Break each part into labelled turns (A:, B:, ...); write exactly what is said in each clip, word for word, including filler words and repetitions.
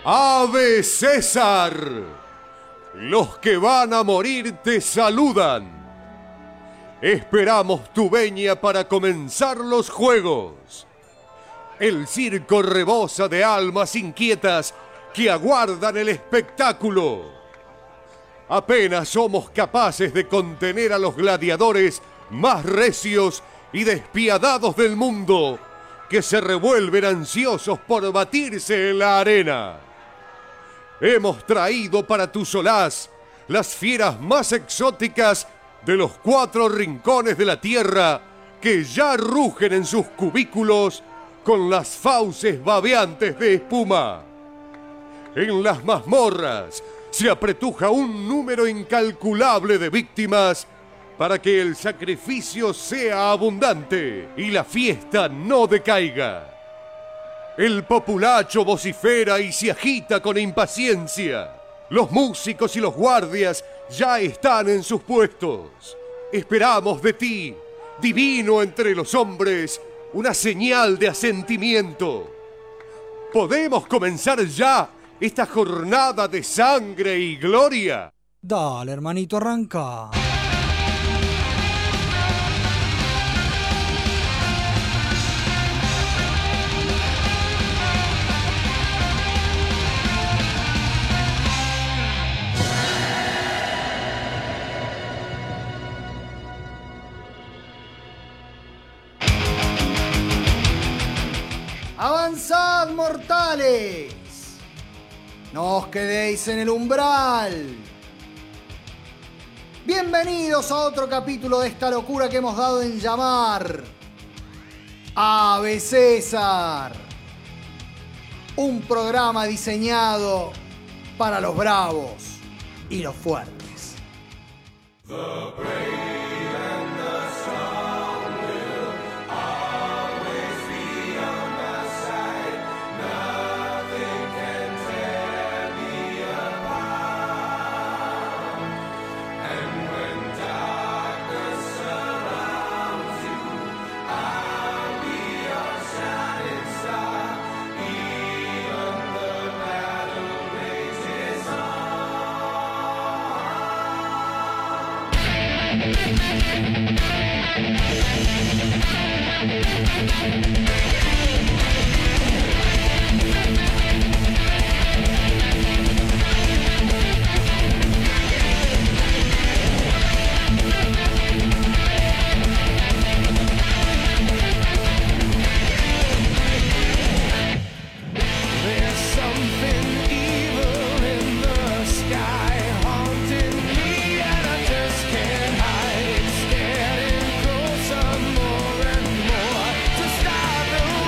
A: ¡Ave César! Los que van a morir te saludan. Esperamos tu veña para comenzar los juegos. El circo rebosa de almas inquietas que aguardan el espectáculo. Apenas somos capaces de contener a los gladiadores más recios y despiadados del mundo, que se revuelven ansiosos por batirse en la arena. Hemos traído para tu solaz las fieras más exóticas de los cuatro rincones de la tierra, que ya rugen en sus cubículos con las fauces babeantes de espuma. En las mazmorras se apretuja un número incalculable de víctimas para que el sacrificio sea abundante y la fiesta no decaiga. El populacho vocifera y se agita con impaciencia. Los músicos y los guardias ya están en sus puestos. Esperamos de ti, divino entre los hombres, una señal de asentimiento. ¿Podemos comenzar ya esta jornada de sangre y gloria?
B: Dale, hermanito, arranca.
C: ¡Avanzad, mortales! ¡No os quedéis en el umbral! Bienvenidos a otro capítulo de esta locura que hemos dado en llamar Ave César. Un programa diseñado para los bravos y los fuertes. The brave and the strong will always be on my side. Nothing can tear me apart. And when darkness surrounds you, I'll be your shining star. Even the battle rages There's something evil in the sky, haunting me, and I just can't hide. It's getting closer more and more to start the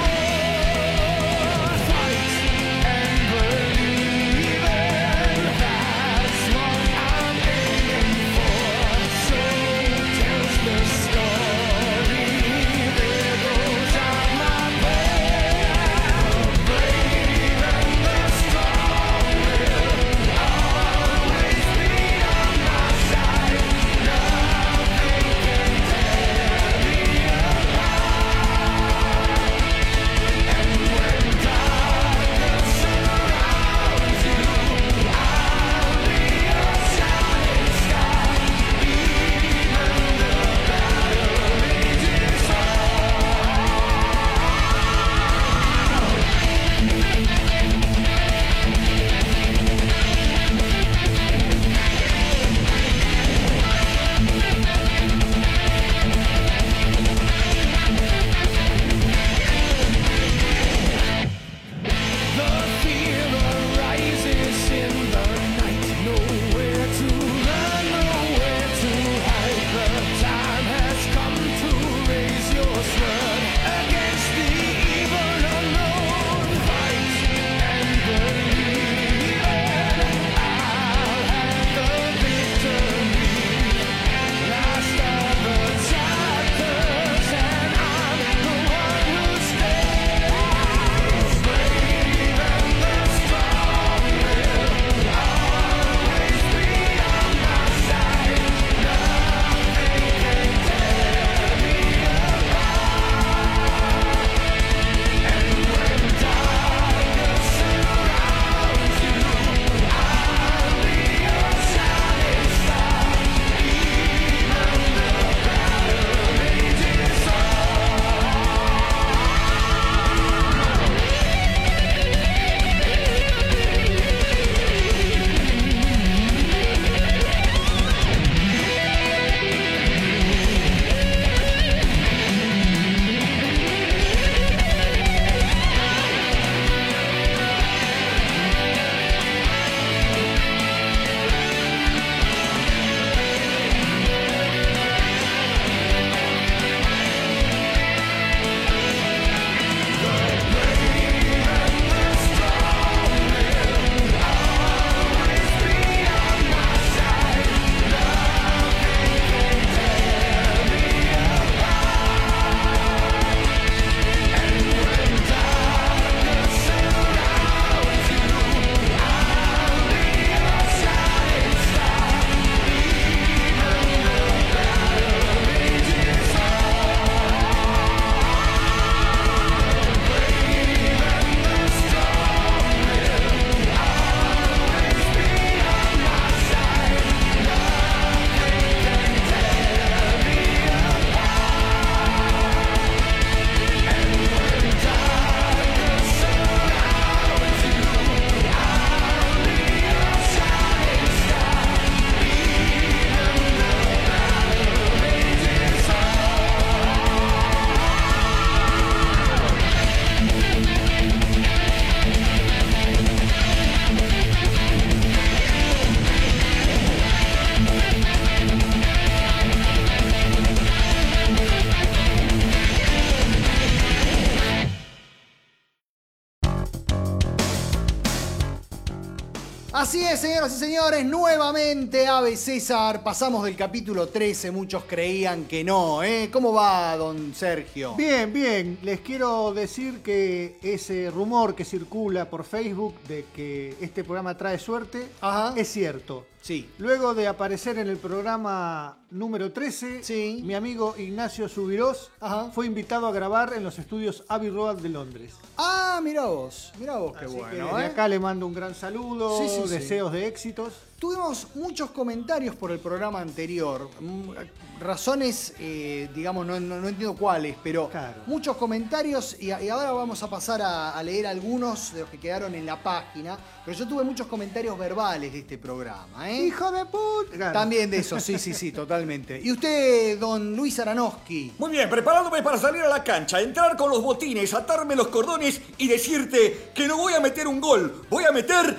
D: Así es, señoras y señores, nuevamente Ave César. Pasamos del capítulo trece, muchos creían que no, ¿eh? ¿Cómo va, don Sergio?
E: Bien, bien. Les quiero decir que ese rumor que circula por Facebook de que este programa trae suerte
D: Ajá.
E: es cierto.
D: Sí.
E: Luego de aparecer en el programa número trece,
D: Sí.
E: mi amigo Ignacio Subirós
D: Ajá.
E: fue invitado a grabar en los estudios Abbey Road de Londres.
D: Ah, mirá vos, mirá vos, qué
E: Así que
D: bueno,
E: desde
D: ¿eh?
E: acá le mando un gran saludo,
D: Sí, sí, sí.
E: deseos de éxitos.
D: Tuvimos muchos comentarios por el programa anterior, mm, razones, eh, digamos, no, no- no entiendo cuáles, pero
E: Claro.
D: muchos comentarios y, y ahora vamos a pasar a, a leer algunos de los que quedaron en la página, pero yo tuve muchos comentarios verbales de este programa, ¿eh?
E: ¡Hijo de puta! Claro.
D: También de eso, sí, sí, sí, totalmente. ¿Y usted, don Luis Aranowski?
F: Muy bien, preparándome para salir a la cancha, entrar con los botines, atarme los cordones y decirte que no voy a meter un gol, voy a meter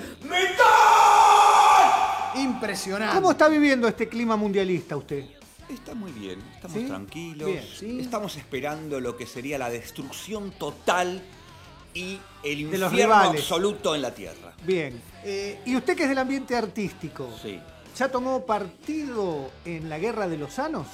F: ¡metal!
D: Impresionante.
E: ¿Cómo está viviendo este clima mundialista usted?
F: Está muy bien, estamos
E: ¿Sí?
F: tranquilos,
E: Bien,
D: sí.
F: estamos esperando lo que sería la destrucción total y el
E: De los
F: infierno
E: rivales.
F: absoluto en la tierra.
E: Bien.
D: Eh,
E: ¿Y usted que es del ambiente artístico?
F: Sí.
E: ¿Ya tomó partido en la Guerra de los Anos?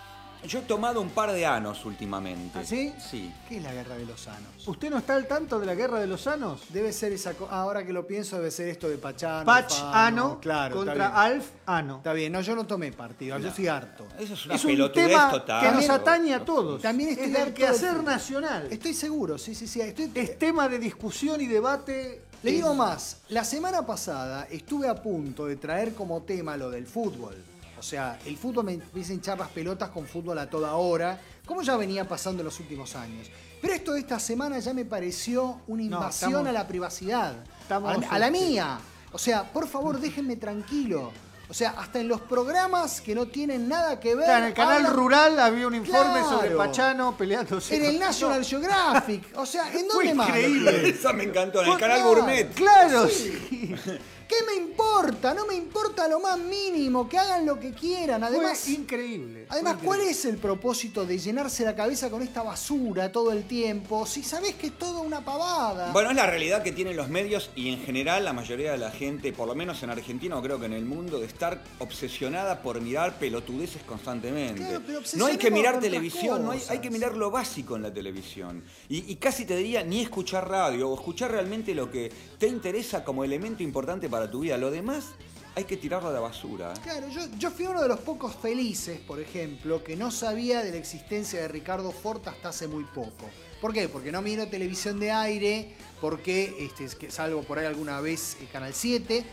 F: Yo he tomado un par de anos últimamente.
E: ¿Ah, sí?
F: Sí.
D: ¿Qué es la guerra de los sanos?
E: ¿Usted no está al tanto de la Guerra de los Anos?
D: Debe ser esa cosa. Ahora que lo pienso, debe ser esto de Pachano.
E: Patch
D: Fano,
E: Ano
D: claro,
E: contra
D: está bien.
E: Alf Ano.
D: Está bien, no, yo no tomé partido, yo estoy harto.
F: Eso es una
E: Es un
F: pelotudez
E: tema
F: total.
E: que nos
F: pero-
E: atañe a todos.
D: También
E: es
D: estoy
E: del
D: harto
E: quehacer
D: del fútbol.
E: nacional.
D: Estoy seguro, sí, sí, sí. Estoy...
E: Es tema de discusión y debate.
D: Le
E: Es-
D: digo más, la semana pasada estuve a punto de traer como tema lo del fútbol. O sea, el fútbol me empieza a hinchar las pelotas con fútbol a toda hora, como ya venía pasando en los últimos años. Pero esto de esta semana ya me pareció una
E: No,
D: invasión
E: estamos-
D: a la privacidad.
E: estamos,
D: a, a la
E: este-
D: mía. O sea, por favor, déjenme tranquilo. O sea, hasta en los programas que no tienen nada que ver.
E: Claro, en el canal
D: hablan-
E: rural había un informe
D: Claro.
E: sobre Pachano peleándose.
D: En el
E: con-
D: National Geographic. O sea, ¿en
E: Fue
D: dónde más?
E: increíble.
F: Esa me encantó, en el
D: Fue-
F: canal
D: claro.
F: Gourmet.
E: Claro,
D: Sí.
E: sí.
D: ¿Qué me importa? No me importa lo más mínimo, que hagan lo que quieran. Además,
E: Fue increíble.
D: además
E: Fue
D: ¿cuál
E: increíble.
D: es el propósito de llenarse la cabeza con esta basura todo el tiempo? Si sabés que es toda una pavada.
F: Bueno, es la realidad que tienen los medios y en general la mayoría de la gente, por lo menos en Argentina o creo que en el mundo, de estar obsesionada por mirar pelotudeces constantemente.
D: Claro, pero
F: No hay que
D: obsesionemos
F: mirar
D: con otras
F: televisión, no hay,
D: cosas.
F: hay que mirar lo básico en la televisión. Y, y casi te diría ni escuchar radio o escuchar realmente lo que te interesa como elemento importante para tu vida. Lo demás hay que tirarlo a la basura. ¿eh?
D: Claro, yo, yo fui uno de los pocos felices, por ejemplo, que no sabía de la existencia de Ricardo Fort hasta hace muy poco. ¿Por qué? Porque no miro televisión de aire, porque este, es que salgo por ahí alguna vez el Canal siete,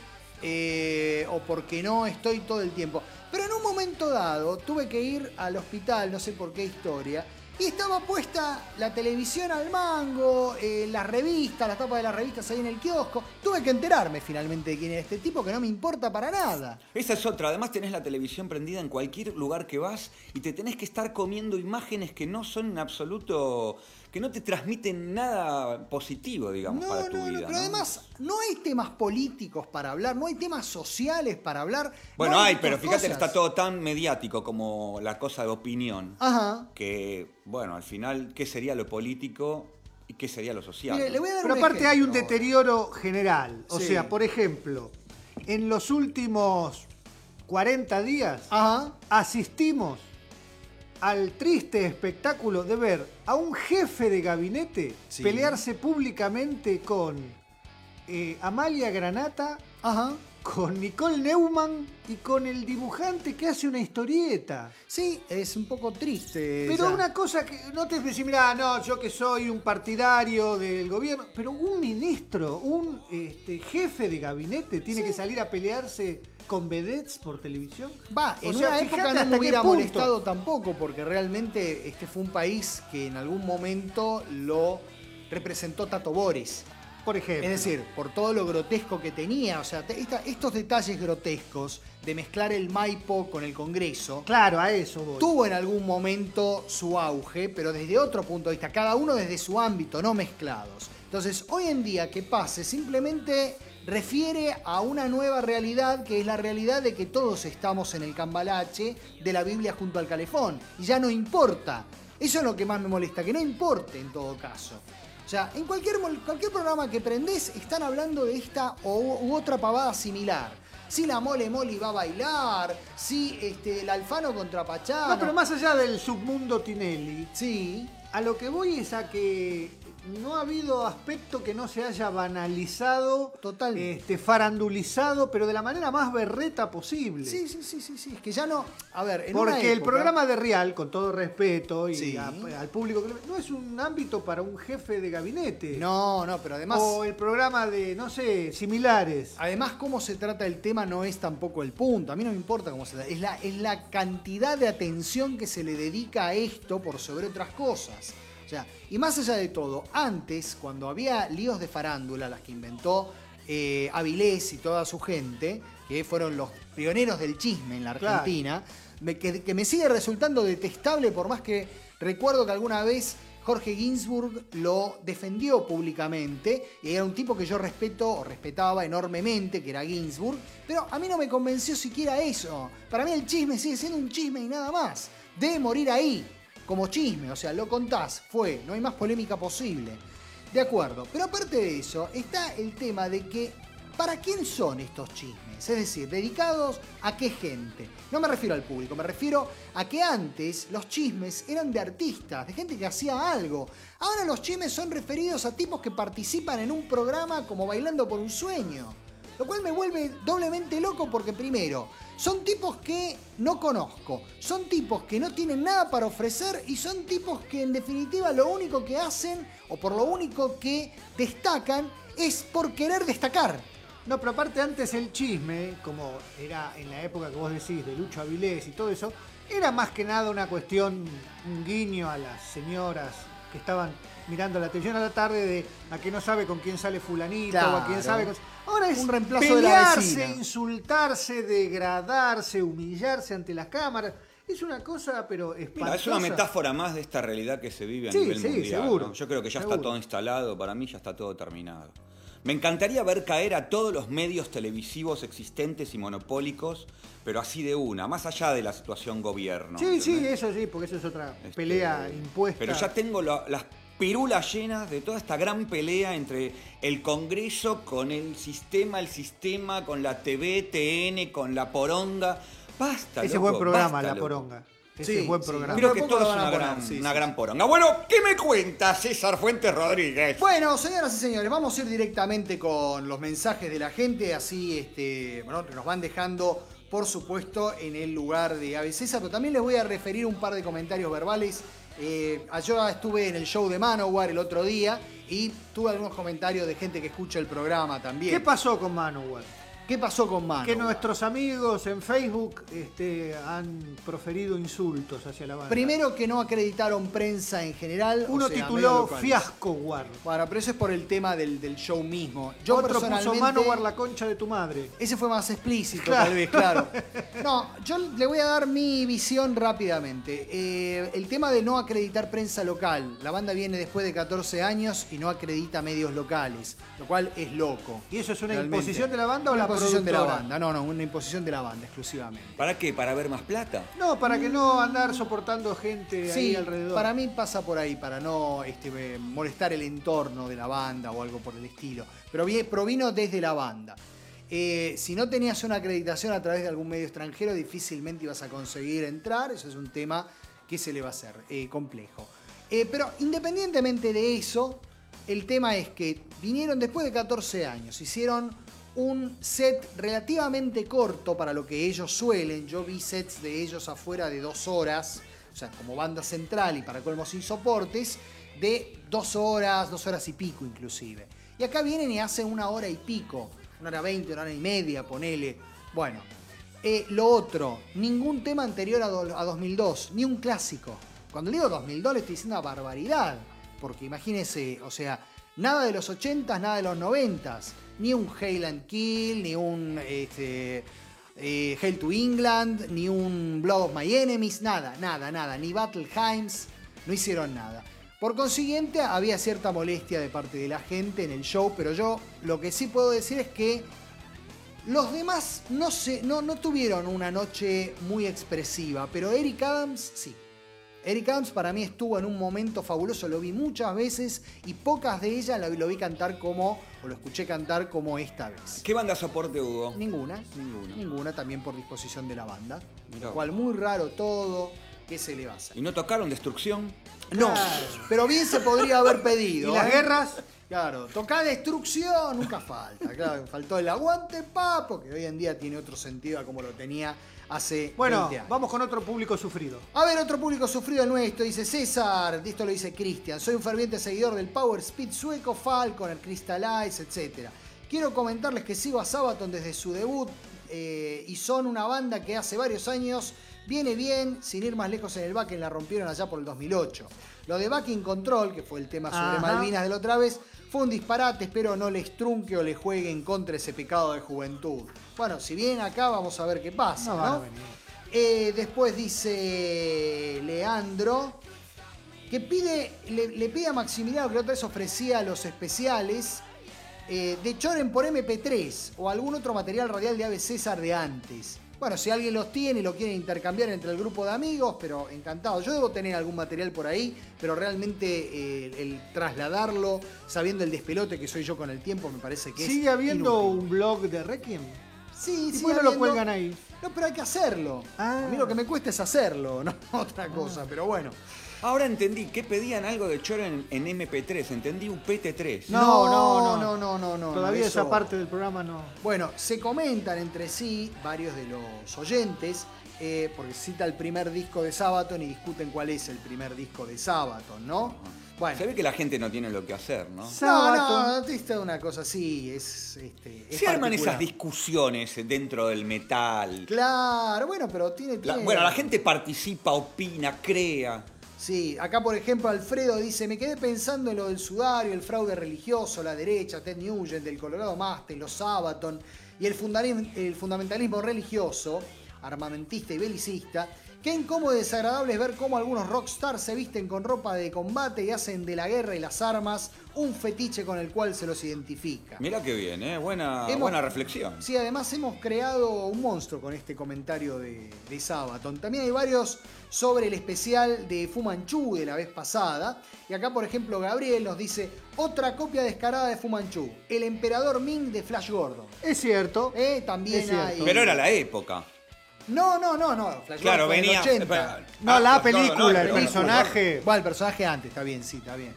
D: eh, o porque no estoy todo el tiempo. Pero en un momento dado tuve que ir al hospital, no sé por qué historia, y estaba puesta la televisión al mango, eh, las revistas, las tapas de las revistas ahí en el kiosco. Tuve que enterarme finalmente de quién era este tipo, que no me importa para nada.
F: Esa es otra. Además tenés la televisión prendida en cualquier lugar que vas y te tenés que estar comiendo imágenes que no son en absoluto, que no te transmiten nada positivo, digamos,
D: No,
F: para tu
D: no, no,
F: vida.
D: pero
F: ¿no?
D: además no hay temas políticos para hablar, no hay temas sociales para hablar.
F: Bueno,
D: no
F: hay,
D: estas
F: pero fíjate que
D: cosas.
F: está todo tan mediático como la cosa de opinión.
D: Ajá.
F: Que, bueno, al final, ¿qué sería lo político y qué sería lo social?
D: Mire,
F: ¿no?
D: le voy a dar
E: Pero
D: un
E: aparte hay un
D: ejemplo.
E: deterioro general. O
D: Sí.
E: sea, por ejemplo, en los últimos cuarenta días
D: Ajá.
E: asistimos al triste espectáculo de ver a un jefe de gabinete
D: Sí.
E: pelearse públicamente con eh, Amalia Granata,
D: Ajá.
E: con Nicole Neumann y con el dibujante que hace una historieta.
D: Sí, es un poco triste.
E: Pero
D: ya.
E: una cosa que no te decís, mira, no, yo que soy un partidario del gobierno, pero un ministro, un este, jefe de gabinete tiene que salir a pelearse con vedettes por televisión.
D: Va, en
E: O sea,
D: una
E: fíjate
D: época no
E: hasta
D: me
E: qué
D: hubiera
E: punto.
D: molestado tampoco, porque realmente este fue un país que en algún momento lo representó Tato Bores.
E: Por ejemplo.
D: Es decir, por todo lo grotesco que tenía, o sea, te- esta- estos detalles grotescos de mezclar el Maipo con el Congreso,
E: Claro, a eso voy.
D: tuvo en algún momento su auge, pero desde otro punto de vista, cada uno desde su ámbito, no mezclados. Entonces, hoy en día que pase simplemente refiere a una nueva realidad, que es la realidad de que todos estamos en el cambalache de la Biblia junto al calefón, y ya no importa. Eso es lo que más me molesta, que no importe en todo caso. O sea, en cualquier, mol- cualquier programa que prendés están hablando de esta o, u otra pavada similar. Si la Mole Moli va a bailar, si este, el Alfano contra Pachano.
E: No, pero más allá del submundo Tinelli,
D: Sí.
E: a lo que voy es a que no ha habido aspecto que no se haya banalizado,
D: Totalmente.
E: este, farandulizado, pero de la manera más berreta posible.
D: Sí, sí, sí, sí, sí. Es que ya no. A ver, en una
E: Porque el
D: época-
E: programa de Real, con todo respeto y
D: Sí.
E: a- al público, que lo ve, no es un ámbito para un jefe de gabinete.
D: No, no, pero además.
E: O el programa de, no sé, similares.
D: Además, cómo se trata el tema no es tampoco el punto. A mí no me importa cómo se trata. Es la, es la cantidad de atención que se le dedica a esto por sobre otras cosas. O sea, y más allá de todo, antes, cuando había líos de farándula, las que inventó eh, Avilés y toda su gente, que fueron los pioneros del chisme en la
E: Claro.
D: Argentina, me- que, que me sigue resultando detestable por más que recuerdo que alguna vez Jorge Ginsburg lo defendió públicamente y era un tipo que yo respeto o respetaba enormemente, que era Ginsburg, pero a mí no me convenció siquiera eso. Para mí el chisme sigue siendo un chisme y nada más. Debe morir ahí, como chisme, o sea, lo contás, fue, no hay más polémica posible. De acuerdo, pero aparte de eso, está el tema de que, ¿para quién son estos chismes? Es decir, ¿dedicados a qué gente? No me refiero al público, me refiero a que antes los chismes eran de artistas, de gente que hacía algo. Ahora los chismes son referidos a tipos que participan en un programa como Bailando por un Sueño. Lo cual me vuelve doblemente loco porque primero, son tipos que no conozco, son tipos que no tienen nada para ofrecer y son tipos que en definitiva lo único que hacen o por lo único que destacan es por querer destacar.
E: No, pero aparte antes el chisme, como era en la época que vos decís, de Lucho Avilés y todo eso, era más que nada una cuestión, un guiño a las señoras que estaban mirando la televisión a la tarde de a que no sabe con quién sale fulanito o a quién
D: Claro.
E: sabe con... Ahora es
D: Un reemplazo de la
E: pelearse,
D: vecina.
E: insultarse, degradarse, humillarse ante las cámaras. Es una cosa, pero
F: Mira,
E: espantosa.
F: es una metáfora más de esta realidad que se vive a
E: Sí,
F: nivel
E: sí,
F: mundial.
E: seguro,
F: ¿no? Yo creo que ya
E: seguro.
F: está todo instalado, para mí ya está todo terminado. Me encantaría ver caer a todos los medios televisivos existentes y monopólicos, pero así de una, más allá de la situación gobierno.
E: Sí, sí,
F: ¿entendés?
E: eso sí, porque eso es otra
F: Este,
E: pelea impuesta.
F: Pero ya tengo la- las pirulas llenas de toda esta gran pelea entre el Congreso con el sistema, el sistema con la T V, T N, con la poronga. Basta,
E: Ese es
F: loco,
E: buen programa,
F: basta,
E: La
F: loco.
E: Poronga. Ese
D: Sí,
E: es buen
D: sí.
E: programa.
F: Creo
D: Pero
F: que
D: poco
F: todo
D: lo
F: es
D: van a
F: una,
D: poner,
F: gran,
D: sí,
F: una
D: sí,
F: gran
D: sí.
F: poronga. Bueno, ¿qué me cuenta César Fuentes Rodríguez?
D: Bueno, señoras y señores, vamos a ir directamente con los mensajes de la gente, así este, bueno, nos van dejando, por supuesto, en el lugar de Ave César, pero también les voy a referir un par de comentarios verbales. Eh, yo estuve en el show de Manowar el otro día y tuve algunos comentarios de gente que escucha el programa también.
E: ¿Qué pasó con Manowar?
D: ¿Qué pasó con Manowar?
E: Que nuestros amigos en Facebook este, han proferido insultos hacia la banda.
D: Primero que no acreditaron prensa en general.
E: Uno
D: o sea, medios
E: tituló
D: locales.
E: Fiasco War.
D: Bueno, pero eso es por el tema del, del show mismo. Yo
E: Otro puso
D: personalmente...
E: Manowar la concha de tu madre.
D: Ese fue más explícito,
E: Claro.
D: tal vez, claro. No, yo le voy a dar mi visión rápidamente. Eh, el tema de no acreditar prensa local. La banda viene después de catorce años y no acredita medios locales, lo cual es loco.
E: ¿Y eso es una
D: Realmente.
E: imposición de la banda o
D: Una
E: la
D: imposición de la
E: productora?
D: banda? No, no, una imposición de la banda exclusivamente.
F: ¿Para qué? ¿Para ver más plata?
E: No, para que no andar soportando gente ahí
D: Sí,
E: alrededor.
D: para mí pasa por ahí, para no este, eh, molestar el entorno de la banda o algo por el estilo. Pero bien, provino desde la banda. Eh, si no tenías una acreditación a través de algún medio extranjero, difícilmente ibas a conseguir entrar. Eso es un tema que se le va a hacer eh, complejo. Eh, pero independientemente de eso, el tema es que vinieron después de catorce años, hicieron un set relativamente corto para lo que ellos suelen. Yo vi sets de ellos afuera de dos horas, o sea, como banda central y para colmo sin soportes, de dos horas, dos horas y pico inclusive. Y acá vienen y hacen una hora y pico, una hora veinte, una hora y media, ponele. Bueno, eh, lo otro, ningún tema anterior a, do- a dos mil dos, ni un clásico. Cuando digo dos mil dos le estoy diciendo una barbaridad, porque imagínense, o sea, nada de los ochentas, nada de los noventas, ni un Hail and Kill, ni un este, eh, Hail to England, ni un Blood of My Enemies, nada, nada, nada, ni Battle Hymns, no hicieron nada. Por consiguiente, había cierta molestia de parte de la gente en el show, pero yo lo que sí puedo decir es que los demás no, se, no, no tuvieron una noche muy expresiva, pero Eric Adams sí. Eric Adams para mí estuvo en un momento fabuloso, lo vi muchas veces y pocas de ellas lo, lo vi cantar como, o lo escuché cantar como esta vez.
F: ¿Qué banda soporte hubo?
D: Ninguna,
F: Ninguna.
D: ninguna, también por disposición de la banda.
F: Mirá.
D: Lo cual muy raro todo, ¿qué se le va a hacer?
F: ¿Y no tocaron Destrucción?
D: No, pero bien se podría haber pedido.
E: ¿Y las
D: ¿eh?
E: guerras?
D: Claro, tocar destrucción nunca falta. Claro, faltó el aguante, papo, que hoy en día tiene otro sentido a como lo tenía hace
E: Bueno,
D: veinte años.
E: vamos con otro público sufrido.
D: A ver, otro público sufrido el nuestro, dice César, esto lo dice Cristian, soy un ferviente seguidor del Power Speed sueco, Falcon, el Crystal Ice, etcétera. Quiero comentarles que sigo a Sabaton desde su debut eh, y son una banda que hace varios años viene bien, sin ir más lejos en el Back, la rompieron allá por el dos mil ocho. Lo de Backing Control, que fue el tema sobre
E: Ajá.
D: Malvinas de la otra vez, fue un disparate, espero no les trunque o les juegue en contra ese pecado de juventud. Bueno, si vienen acá vamos a ver qué pasa,
E: No
D: ¿no?
E: van a venir.
D: Eh, después dice Leandro que pide, le, le pide a Maximiliano, que la otra vez ofrecía los especiales eh, de Choren por eme pe tres o algún otro material radial de Ave César de antes. Bueno, si alguien los tiene y lo quiere intercambiar entre el grupo de amigos, pero encantado. Yo debo tener algún material por ahí, pero realmente eh, el trasladarlo, sabiendo el despelote que soy yo con el tiempo, me parece que es
E: ¿Sigue habiendo
D: inútil.
E: un blog de Requiem?
D: Sí,
E: ¿Y
D: sigue
E: por qué no lo
D: habiendo-
E: cuelgan ahí?
D: No, pero hay que hacerlo.
E: Ah.
D: A mí lo que me cuesta es hacerlo, no otra cosa, pero bueno.
F: Ahora entendí, que pedían algo de Choro en, en eme pe tres, entendí un pe te tres.
E: No, no, no.
D: no, no, no, no,
E: Todavía
D: no,
E: esa
D: eso-
E: parte del programa no.
D: Bueno, se comentan entre sí varios de los oyentes, eh, porque cita el primer disco de Sabaton y discuten cuál es el primer disco de Sabaton, ¿no? Bueno.
F: Se ve que la gente no tiene lo que hacer, ¿no?
D: No,
E: Sabaton.
D: no, esta es una cosa así, es, este, es
F: Se arman
D: particular.
F: esas discusiones dentro del metal.
D: Claro, bueno, pero tiene...
F: La-
D: tiene-
F: bueno, la gente participa, opina, crea.
D: Sí, acá por ejemplo Alfredo dice, me quedé pensando en lo del sudario, el fraude religioso, la derecha, Ted Nugent, el Colorado Mustang, los Sabaton y el, fundari- el fundamentalismo religioso, armamentista y belicista. Qué incómodo y desagradable es ver cómo algunos rockstars se visten con ropa de combate y hacen de la guerra y las armas un fetiche con el cual se los identifica.
F: Mirá qué bien, ¿eh? Buena,
D: Hemos-
F: buena reflexión.
D: Sí, además hemos creado un monstruo con este comentario de, de Sabaton. También hay varios sobre el especial de Fu Manchu de la vez pasada. Y acá, por ejemplo, Gabriel nos dice otra copia descarada de Fu Manchu, el emperador Ming de Flash Gordon.
E: Es cierto.
D: Eh, también
E: Es cierto.
D: hay...
F: Pero era la época.
D: No, no, no, no. Flash
F: Claro,
D: Gordon fue en el
F: venía.
D: ochenta.
E: No,
F: Ah,
E: la
F: no,
E: película,
F: no, no,
E: el
F: pero bueno,
E: personaje.
D: Bueno, el personaje antes, está bien, sí, está bien.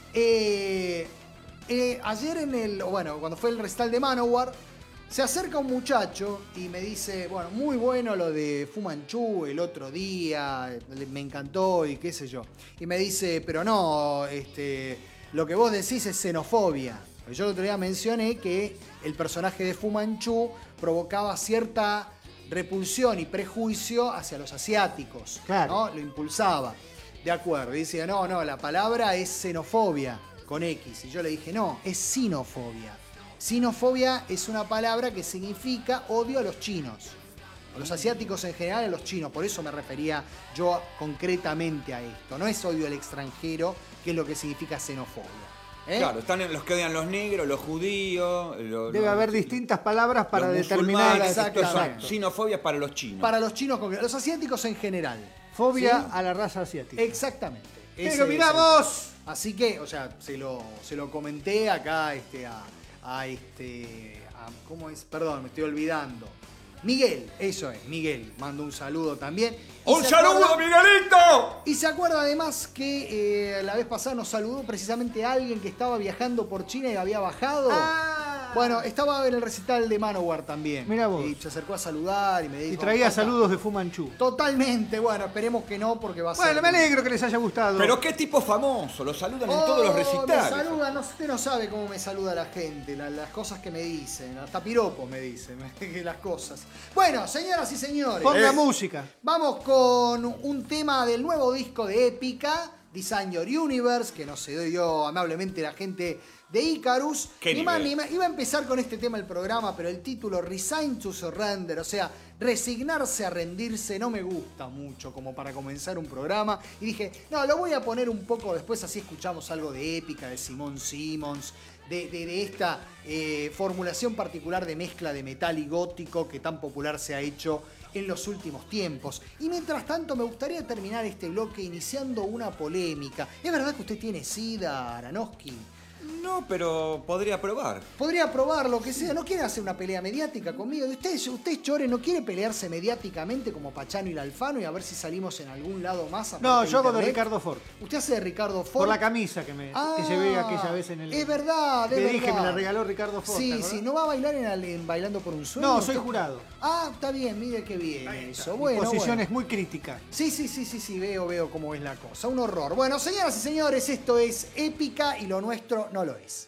D: Eh, eh, ayer en el, o bueno, cuando fue el recital de Manowar, se acerca un muchacho y me dice, bueno, muy bueno lo de Fu Manchu el otro día, me encantó y qué sé yo. Y me dice, pero no, este, lo que vos decís es xenofobia. Yo el otro día mencioné que el personaje de Fu Manchu provocaba cierta repulsión y prejuicio hacia los asiáticos.
E: Claro.
D: ¿no? Lo impulsaba. De acuerdo. Y decía, no, no, la palabra es xenofobia con X. Y yo le dije, no, es sinofobia. Sinofobia es una palabra que significa odio a los chinos. A los asiáticos en general, a los chinos. Por eso me refería yo concretamente a esto. No es odio al extranjero, que es lo que significa xenofobia. ¿Eh?
F: Claro, están en los que odian los negros, los judíos. los-
E: Debe
F: los-
E: haber distintas palabras para
F: los
E: determinar.
F: musulmanes, estos son
D: Exactamente.
F: xenofobias para los chinos.
D: Para los chinos, con- los asiáticos en general.
E: Fobia
D: ¿Sí?
E: a la raza asiática.
D: Exactamente. Ese
E: Pero
D: es
E: mirá
D: el-
E: vos.
D: Así que, o sea, se lo, se lo comenté acá este, a, a este. a- ¿Cómo es? Perdón, me estoy olvidando. Miguel, eso es, Miguel. Mando un saludo también. Y
F: ¡Un
D: se
F: saludo,
D: acuerda-
F: Miguelito!
D: Y se acuerda además que eh, la vez pasada nos saludó precisamente alguien que estaba viajando por China y había bajado.
E: Ah.
D: Bueno, estaba en el recital de Manowar también.
E: Mirá vos.
D: Y se acercó a saludar y me dijo.
E: Y traía
D: "Falta".
E: saludos de Fu Manchu.
D: Totalmente, bueno, esperemos que no porque va a ser.
E: Bueno, me alegro que les haya gustado.
F: Pero qué tipo famoso, lo saludan en
D: Oh,
F: todos los
D: Me
F: recitales.
D: saluda, no, usted no sabe cómo me saluda la gente, la- las cosas que me dicen, hasta piropos me dicen, las cosas. Bueno, señoras y señores,
E: Ponga
F: Eh.
E: música.
D: vamos con un tema del nuevo disco de Épica, Design Your Universe, que nos dio amablemente la gente de Icarus.
F: Qué
D: Ni más
F: nivel.
D: ni más. Iba a empezar con este tema el programa, pero el título Resign to Surrender, o sea, resignarse a rendirse, no me gusta mucho como para comenzar un programa. Y dije, no, lo voy a poner un poco después, así escuchamos algo de Épica, de Simón Simmons, de, de- de esta eh, formulación particular de mezcla de metal y gótico que tan popular se ha hecho en los últimos tiempos. Y mientras tanto me gustaría terminar este bloque iniciando una polémica. ¿Es verdad que usted tiene sida, Aranowski?
F: No, pero podría probar.
D: Podría probar lo que sea. ¿No quiere hacer una pelea mediática conmigo? ¿Y usted, usted Chore, no quiere pelearse mediáticamente como Pachano y el Alfano y a ver si salimos en algún lado más? aparte
E: No,
D: de
E: yo hago de
D: internet?
E: Ricardo Ford.
D: Usted hace de Ricardo Ford.
E: Por la camisa que me
D: Ah,
E: que llevé aquella vez en el.
D: Es verdad, es
E: Le
D: verdad.
E: dije, me la regaló Ricardo Ford. ¿te
D: Sí,
E: acordás?
D: sí, ¿no va a bailar en, el- en Bailando por un Sueño?
E: No, soy
D: ¿Usted-
E: jurado.
D: Ah, está bien, mire qué bien eso. Bueno,
E: Posiciones
D: bueno.
E: muy críticas.
D: Sí, sí, sí, sí, sí, veo, veo cómo es la cosa. Un horror. Bueno, señoras y señores, esto es épica y lo nuestro no lo es.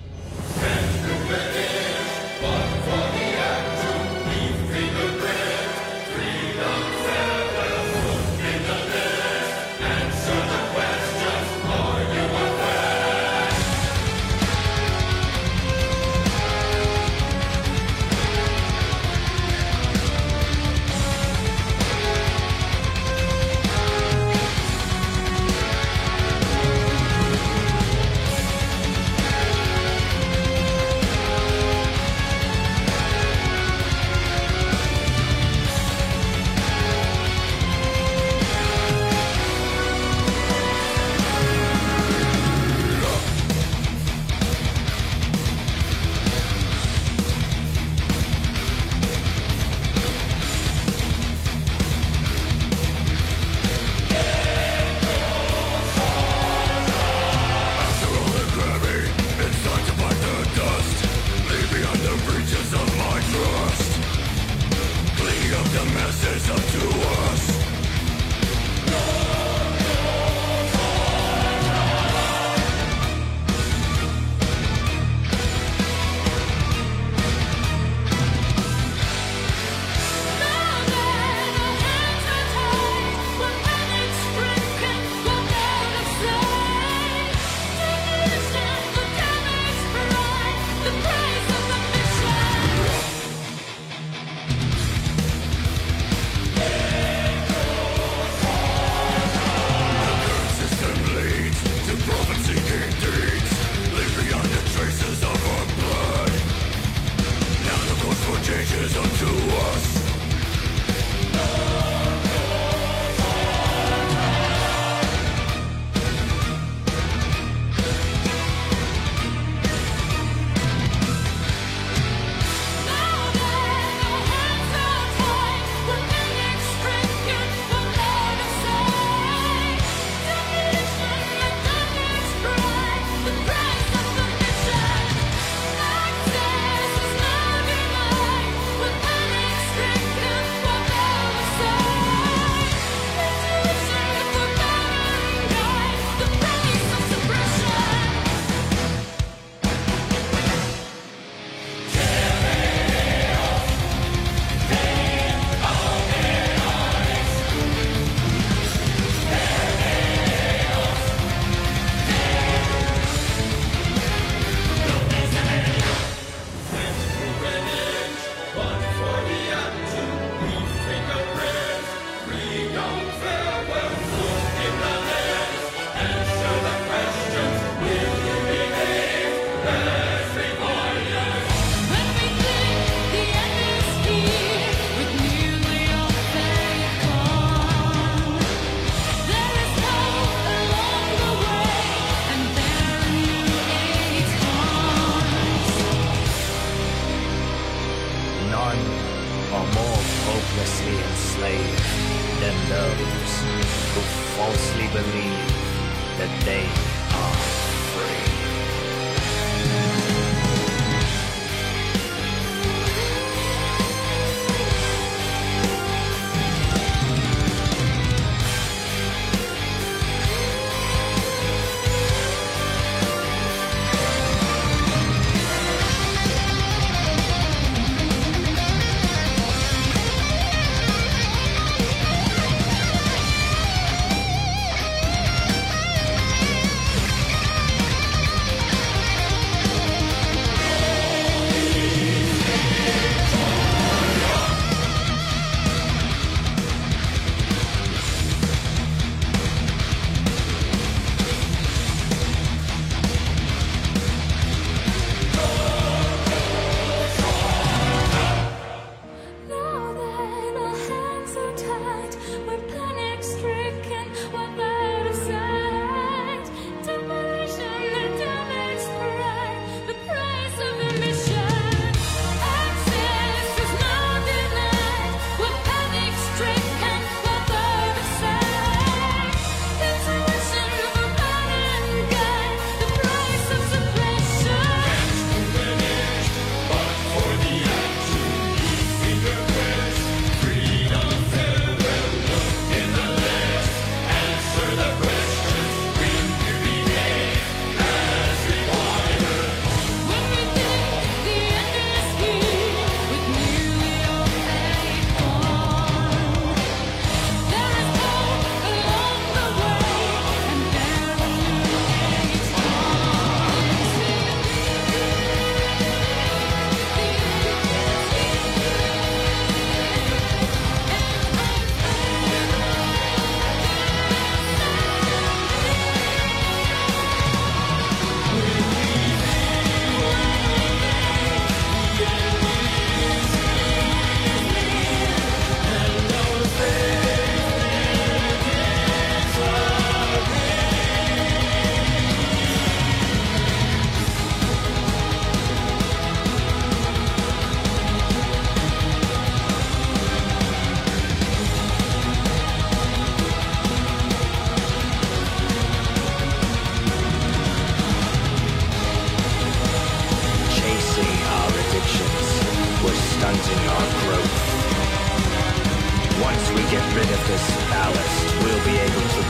G: hopelessly enslaved than those who falsely believe that they are free.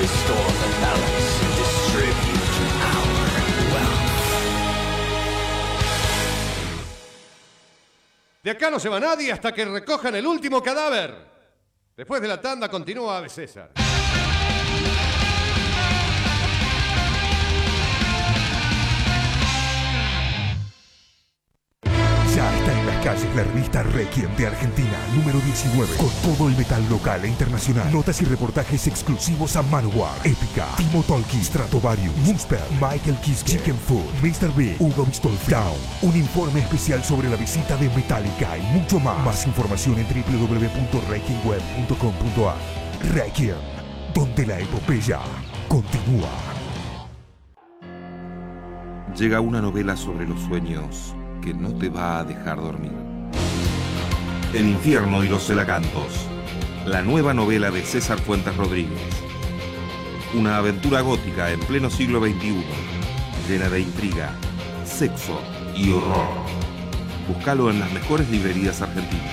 G: restore the balance and distribute our wealth.
A: De acá no se va nadie hasta que recojan el último cadáver. Después de la tanda continúa Ave César.
H: Ya está en las calles la revista Requiem de Argentina, número diecinueve, con todo el metal local e internacional. Notas y reportajes exclusivos a Manowar, Épica, Timo Tolkki, Stratovarius, Moonspell, Michael Kiske, Chicken Food, mister Big, Hugo Bistolfi, Down. Un informe especial sobre la visita de Metallica y mucho más. Más información en doble u doble u doble u punto requiem web punto com punto a r. Requiem, donde la epopeya continúa.
I: Llega una novela sobre los sueños que no te va a dejar dormir. El infierno y los celacantos. La nueva novela de César Fuentes Rodríguez. Una aventura gótica en pleno siglo veintiuno, llena de intriga, sexo y horror. Búscalo en las mejores librerías argentinas.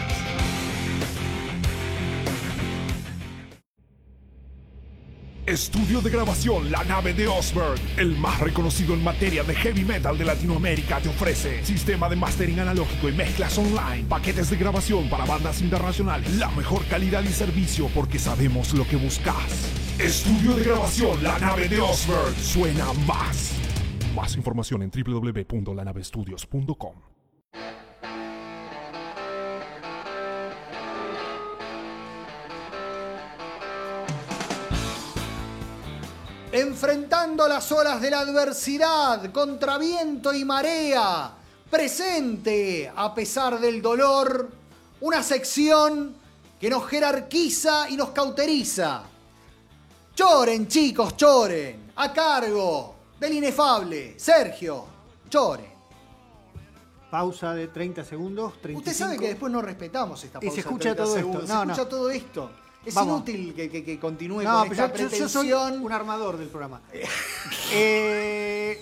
H: Estudio de grabación La Nave de Osberg, el más reconocido en materia de heavy metal de Latinoamérica, te ofrece sistema de mastering analógico y mezclas online, paquetes de grabación para bandas internacionales, la mejor calidad y servicio porque sabemos lo que buscas. Estudio de grabación La Nave de Osberg, suena más. Más información en doble u doble u doble u punto la nave estudios punto com.
D: Enfrentando las olas de la adversidad, contra viento y marea, presente a pesar del dolor, una sección que nos jerarquiza y nos cauteriza. Choren, chicos, choren, a cargo del inefable Sergio Choren.
E: Pausa de treinta segundos, treinta y cinco.
D: Usted sabe que después no respetamos esta pausa.
E: Y se escucha
D: de treinta
E: todo
D: segundos.
E: esto. No,
D: se escucha
E: no.
D: todo esto. Es
E: Vamos.
D: inútil que, que- que continúe
E: No,
D: con
E: pero
D: esta
E: yo, yo- yo soy
D: pretensión.
E: un armador del programa. Eh,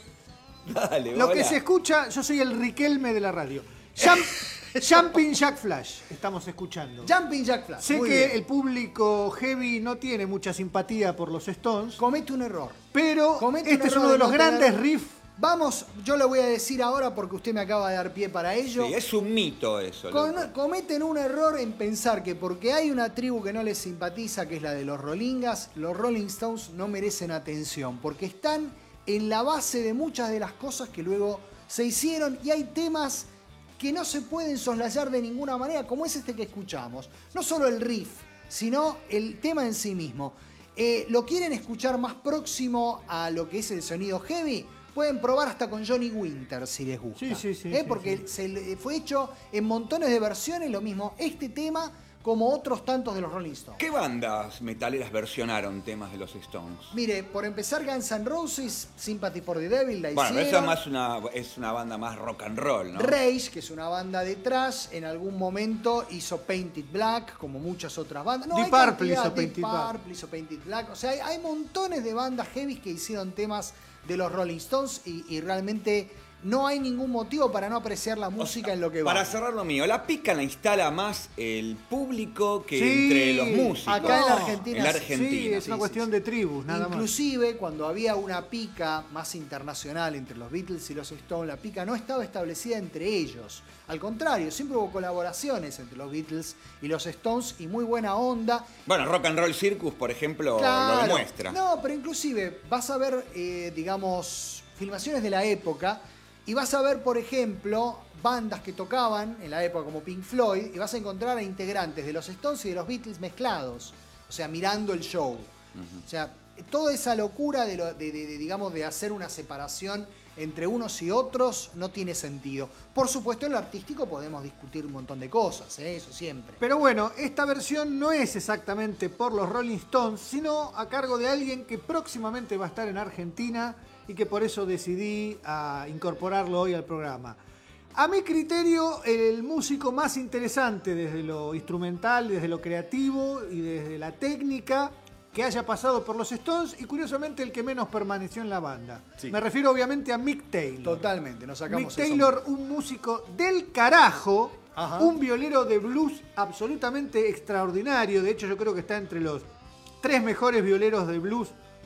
F: Dale,
E: lo que
F: hola.
E: se escucha, yo soy el Riquelme de la radio. Jump- Jumping Jack Flash, estamos escuchando.
D: Jumping Jack Flash.
E: Sé
D: Muy
E: que
D: bien.
E: el público heavy no tiene mucha simpatía por los Stones,
D: Comete un error.
E: pero
D: Comete un
E: este es
D: error
E: uno de
D: de
E: los
D: no
E: grandes
D: tener-
E: riffs.
D: Vamos, yo lo voy a decir ahora porque usted me acaba de dar pie para ello.
F: Sí, es un mito eso.
D: Con-
F: loco.
D: cometen un error en pensar que porque hay una tribu que no les simpatiza, que es la de los Rollingas, los Rolling Stones no merecen atención, porque están en la base de muchas de las cosas que luego se hicieron y hay temas que no se pueden soslayar de ninguna manera, como es este que escuchamos. No solo el riff, sino el tema en sí mismo. Eh, ¿Lo quieren escuchar más próximo a lo que es el sonido heavy? Pueden probar hasta con Johnny Winter si les gusta.
E: Sí, sí, sí,
D: ¿Eh?
E: sí,
D: Porque
E: sí.
D: se le- fue hecho en montones de versiones, lo mismo este tema como otros tantos de los Rolling Stones.
F: ¿Qué bandas metaleras versionaron temas de los Stones?
D: Mire, por empezar, Guns N' Roses, Sympathy for the Devil, la
F: Bueno, pero eso
D: hicieron.
F: es más una, es una banda más rock and roll, ¿no?
D: Rage, que es una banda de thrash, en algún momento hizo Painted Black, como muchas otras bandas. No,
E: Deep
D: hay
E: Purple
D: cantidad,
E: hizo
D: Deep
E: Painted Black.
D: Purple hizo Painted Black. O sea, hay, hay montones de bandas heavy que hicieron temas de los Rolling Stones y, y realmente no hay ningún motivo para no apreciar la música
F: O sea,
D: en lo que va.
F: Para cerrar lo mío, la pica la instala más el público que
E: Sí,
F: entre los músicos.
D: acá en la
E: No,
D: Argentina
F: En la
D: sí.
F: Argentina.
E: Sí, es
F: sí,
E: una
F: sí,
E: cuestión
F: sí.
E: de tribus, nada más.
D: Inclusive cuando había una pica más internacional entre los Beatles y los Stones, la pica no estaba establecida entre ellos. Al contrario, siempre hubo colaboraciones entre los Beatles y los Stones y muy buena onda.
F: Bueno, Rock and Roll Circus, por ejemplo,
D: Claro.
F: lo demuestra.
D: No, pero inclusive vas a ver, eh, digamos, filmaciones de la época y vas a ver, por ejemplo, bandas que tocaban en la época como Pink Floyd y vas a encontrar a integrantes de los Stones y de los Beatles mezclados, o sea, mirando el show. O sea, toda esa locura de, lo- de- de- de, digamos, de hacer una separación entre unos y otros no tiene sentido. Por supuesto, en lo artístico podemos discutir un montón de cosas, ¿eh? Eso siempre.
E: Pero bueno, esta versión no es exactamente por los Rolling Stones, sino a cargo de alguien que próximamente va a estar en Argentina y que por eso decidí a incorporarlo hoy al programa. A mi criterio, el músico más interesante desde lo instrumental, desde lo creativo y desde la técnica que haya pasado por los Stones y curiosamente el que menos permaneció en la banda.
D: Sí.
E: Me refiero obviamente a Mick Taylor.
D: Totalmente, nos sacamos
E: Mick
D: eso.
E: Taylor, un músico del carajo,
D: Ajá.
E: un violero de blues absolutamente extraordinario. De hecho, yo creo que está entre los tres mejores violeros de blues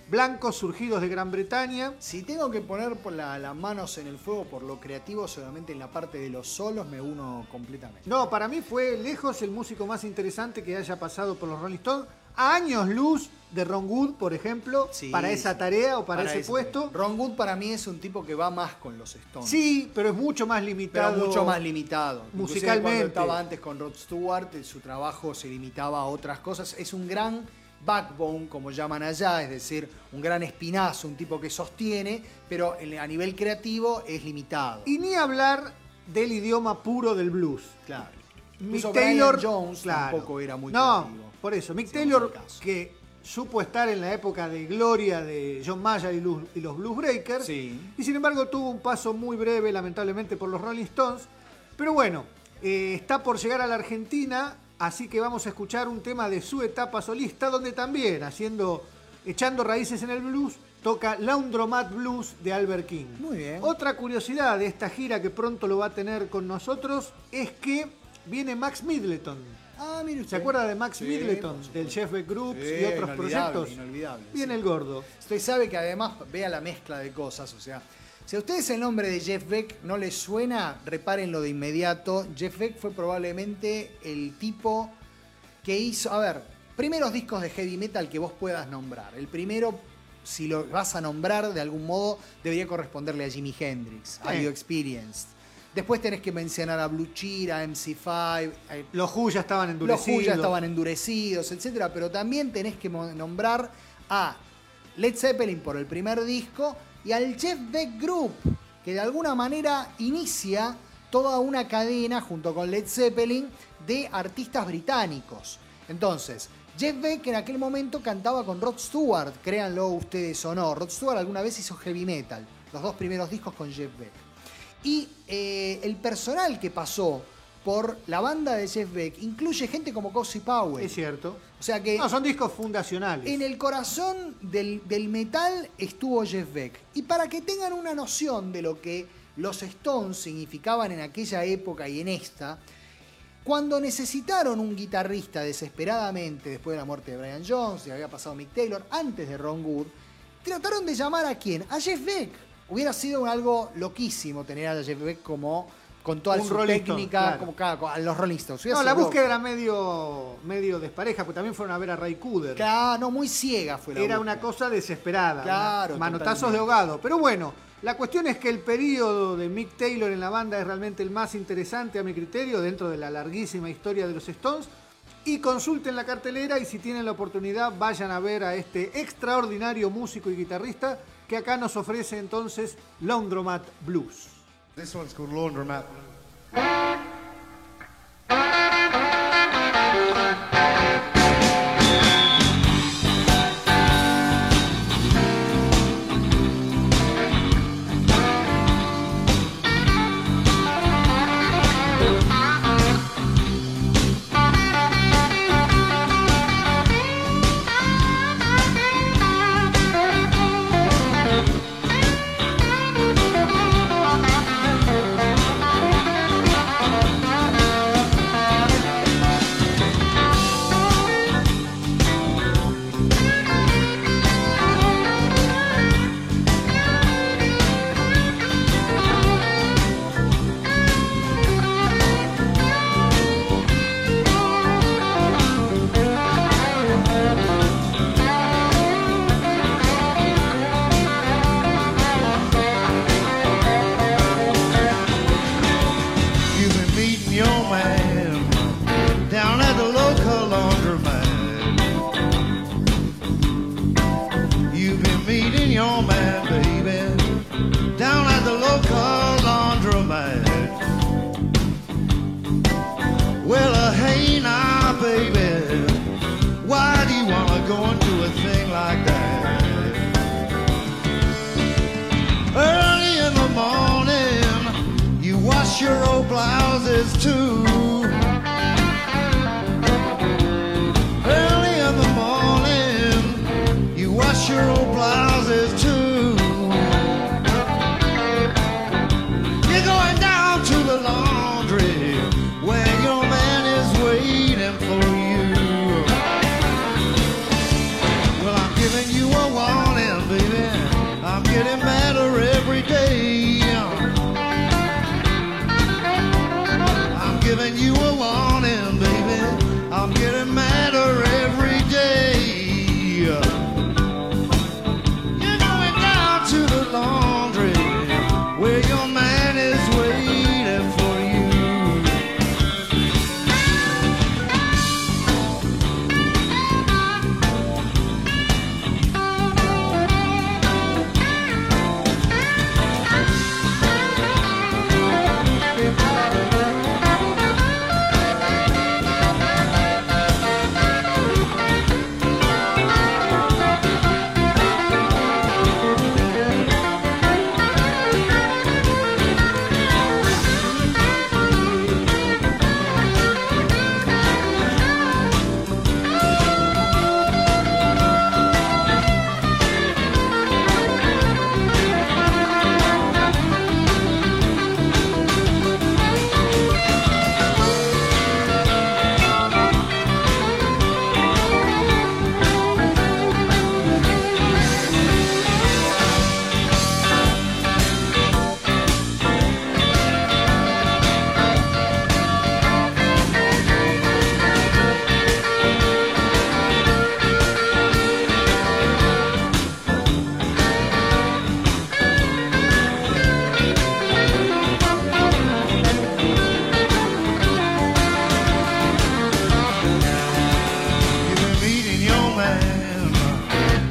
E: blancos surgidos de Gran Bretaña.
D: Si tengo que poner por la- las manos en el fuego por lo creativo, solamente en la parte de los solos me uno completamente.
E: No, para mí fue lejos el músico más interesante que haya pasado por los Rolling Stones. A años luz de Ron Wood, por ejemplo,
D: Sí,
E: para esa
D: sí.
E: tarea o para, ese
D: ese-
E: puesto.
D: Ron Wood para mí es un tipo que va más con los Stones.
E: Sí, pero es mucho más limitado.
D: Pero mucho más limitado. Inclusive
E: musicalmente.
D: Cuando estaba antes con Rod Stewart, eh, su trabajo se limitaba a otras cosas. Es un gran backbone, como llaman allá, es decir, un gran espinazo, un tipo que sostiene, pero en- a nivel creativo es limitado.
E: Y ni hablar del idioma puro del blues.
D: Claro.
E: Mick
D: Incluso Brian
E: Taylor
D: Jones
E: claro.
D: tampoco era muy
E: no,
D: creativo.
E: por eso. Mick
D: Si
E: Taylor,
D: vamos al caso.
E: que supo estar en la época de gloria de John Mayer y los, y los Blues Breakers,
D: Sí.
E: y sin embargo tuvo un paso muy breve, lamentablemente, por los Rolling Stones. Pero bueno, eh, está por llegar a la Argentina, así que vamos a escuchar un tema de su etapa solista, donde también, haciendo, echando raíces en el blues, toca Laundromat Blues de Albert King.
D: Muy bien.
E: Otra curiosidad de esta gira que pronto lo va a tener con nosotros es que viene Max Middleton.
D: Ah, mire usted.
E: ¿Se acuerda de Max
D: Sí,
E: Middleton,
D: por supuesto.
E: del Jeff Beck Groups
D: Sí,
E: y otros
D: inolvidable,
E: proyectos?
D: inolvidable,
E: Viene
D: sí.
E: el gordo.
D: Usted sabe que además vea la mezcla de cosas, o sea, si a ustedes el nombre de Jeff Beck no les suena, repárenlo de inmediato. Jeff Beck fue probablemente el tipo que hizo, a ver, primeros discos de heavy metal que vos puedas nombrar. El primero, si lo vas a nombrar de algún modo, debería corresponderle a Jimi Hendrix, a
E: Sí.
D: You Experienced. Después tenés que mencionar a Blue Cheer, a M C cinco, a
E: Los Who ya estaban
D: los
E: endurecidos.
D: Who ya estaban endurecidos, etcétera, pero también tenés que mo- nombrar a Led Zeppelin por el primer disco y al Jeff Beck Group, que de alguna manera inicia toda una cadena junto con Led Zeppelin de artistas británicos. Entonces, Jeff Beck en aquel momento cantaba con Rod Stewart, créanlo ustedes o no. Rod Stewart alguna vez hizo heavy metal, los dos primeros discos con Jeff Beck. Y eh, el personal que pasó por la banda de Jeff Beck incluye gente como Cozy Powell.
E: Es cierto.
D: O sea que
E: No, son discos fundacionales.
D: en el corazón del, del metal estuvo Jeff Beck. Y para que tengan una noción de lo que los Stones significaban en aquella época y en esta, cuando necesitaron un guitarrista desesperadamente después de la muerte de Brian Jones, y había pasado Mick Taylor, antes de Ron Wood, trataron de llamar a quién? A Jeff Beck. Hubiera sido algo loquísimo tener a Jeff Beck como con toda
E: Un
D: su
E: Rolling
D: técnica,
E: Stone, claro.
D: como claro, a los Rolling Stones. Hubiera
E: No, la
D: sido
E: búsqueda
D: loco.
E: era medio, medio despareja, porque también fueron a ver a Ray Cooder.
D: Claro, no, muy ciega fue la
E: Era
D: búsqueda.
E: una cosa desesperada.
D: Claro,
E: una- manotazos
D: totalmente.
E: de ahogado. Pero bueno, la cuestión es que el periodo de Mick Taylor en la banda es realmente el más interesante a mi criterio dentro de la larguísima historia de los Stones. Y consulten la cartelera y si tienen la oportunidad vayan a ver a este extraordinario músico y guitarrista que acá nos ofrece entonces Laundromat Blues.
J: This one's called Laundromat. You've been meeting your man down at the local laundromat. You've been meeting your man, baby, down at the local laundromat. Well, uh, hey now, baby, why do you wanna go and do a thing like that? Early in the morning, you wash your old blouses too. Early in the morning, you wash your old blouses too. You're going down to the laundry where your man is waiting for you. Well, I'm giving you a warning.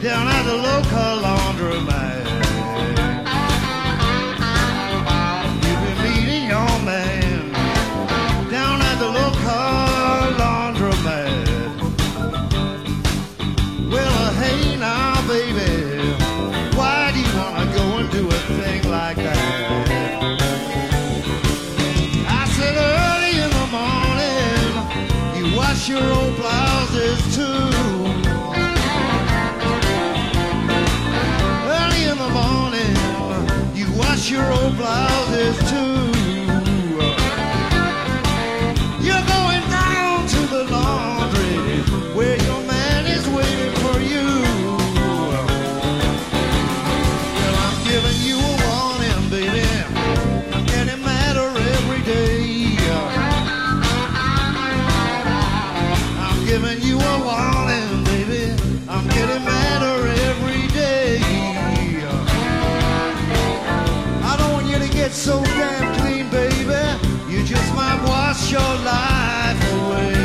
J: down at the local laundromat. You've been meeting your man down at the local laundromat. Well, uh, hey now, baby, why do you wanna go and do a thing like that? I said early in the morning, you wash your old blouses too. Early in the morning, you wash your old blouses too. You're going down to the laundry where your man is waiting for you. Well, I'm giving you a warning, baby, and it matter every day. I'm giving you a warning, baby, I'm getting madder every day. I don't want you to get so damn clean, baby, you just might wash your life away.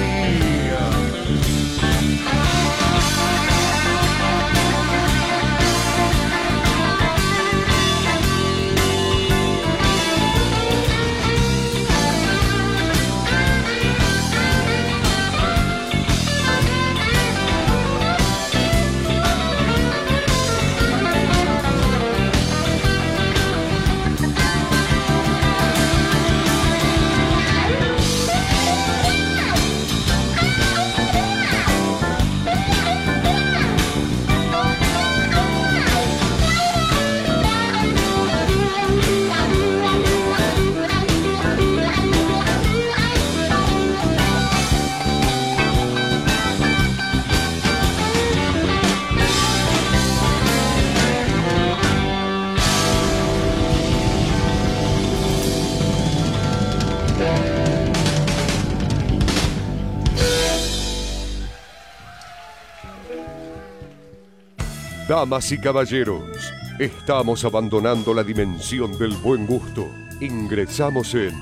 A: Damas y caballeros, estamos abandonando la dimensión del buen gusto. Ingresamos en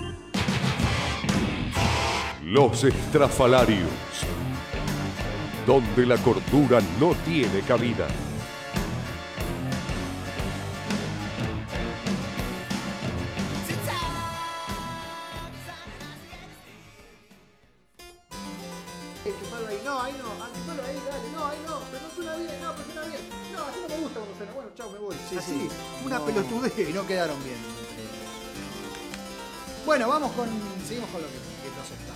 A: Los Estrafalarios, donde la cordura no tiene cabida.
E: Enchufalo ahí, no, ahí no, enchufalo ahí, dale, no, ahí no, pero no suena bien, no, pero suena bien. No, así no me gusta cuando suena, bueno, chao, me voy.
D: Sí,
E: así,
D: sí.
E: una
D: No,
E: pelotudez.
D: Y no quedaron bien entre ellos. Bueno, vamos con. Seguimos con lo que, que nos está.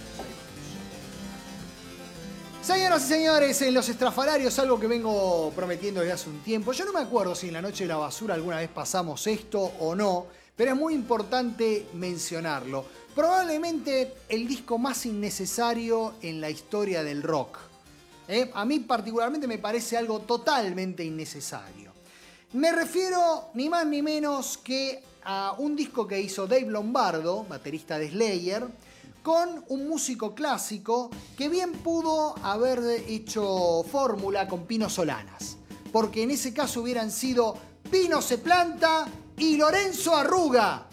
D: Señoras y señores, en Los Estrafalarios, algo que vengo prometiendo desde hace un tiempo. Yo no me acuerdo si en La Noche de la Basura alguna vez pasamos esto o no, pero es muy importante mencionarlo. Probablemente el disco más innecesario en la historia del rock. ¿Eh? A mí particularmente me parece algo totalmente innecesario. Me refiero ni más ni menos que a un disco que hizo Dave Lombardo, baterista de Slayer, con un músico clásico que bien pudo haber hecho fórmula con Pino Solanas, porque en ese caso hubieran sido Pino se planta y Lorenzo Arruga.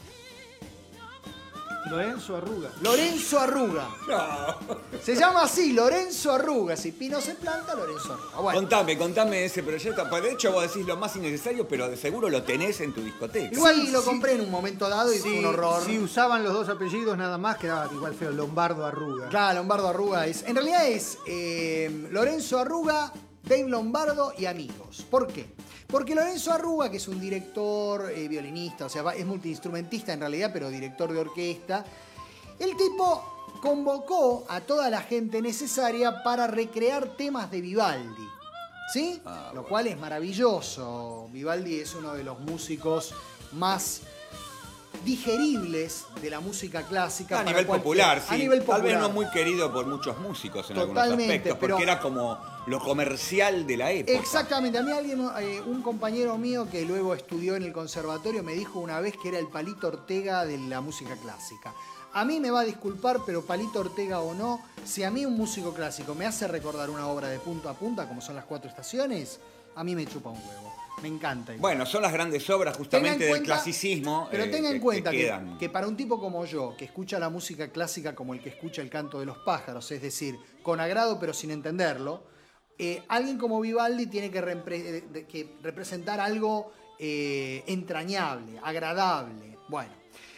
E: Lorenzo Arruga.
D: Lorenzo Arruga.
F: No.
D: Se llama así, Lorenzo Arruga. Si Pino se planta, Lorenzo Arruga. Bueno,
F: Contame, contame ese proyecto. Pues de hecho vos decís lo más innecesario, pero de seguro lo tenés en tu discoteca.
D: igual
E: Sí,
D: lo
E: sí.
D: compré en un momento dado y
E: Si,
D: fue un horror.
E: si usaban los dos apellidos nada más, quedaba igual feo, Lombardo Arruga.
D: Claro, Lombardo Arruga es. En realidad es eh, Lorenzo Arruga, Dave Lombardo y amigos. ¿Por qué? Porque Lorenzo Arruga, que es un director, eh, violinista, o sea, va- es multiinstrumentista en realidad, pero director de orquesta, el tipo convocó a toda la gente necesaria para recrear temas de Vivaldi. ¿Sí?
F: Ah,
D: Lo
F: bueno.
D: cual es maravilloso. Vivaldi es uno de los músicos más digeribles de la música clásica.
F: A
D: para
F: nivel
D: cualquier-
F: popular, sí.
D: A nivel popular.
F: Tal vez no muy querido por muchos músicos en algunos
D: Totalmente,
F: aspectos,
D: pero-
F: porque era como lo comercial de la época.
D: Exactamente, a mí alguien, eh, un compañero mío que luego estudió en el conservatorio me dijo una vez que era el Palito Ortega de la música clásica. A mí me va a disculpar, pero Palito Ortega o no, si a mí un músico clásico me hace recordar una obra de punta a punta, como son las Cuatro Estaciones, a mí me chupa un huevo. Me encanta.
F: Bueno, son las grandes obras
D: Tenga
F: justamente
D: en
F: del
D: cuenta-
F: clasicismo.
D: Pero
F: eh,
D: tenga en
F: que-
D: cuenta
F: que
D: que,
F: quedan.
D: que para un tipo como yo, que escucha la música clásica como el que escucha el canto de los pájaros, es decir, con agrado pero sin entenderlo, eh, alguien como Vivaldi tiene que, repre- de- que representar algo eh, entrañable, agradable. Bueno,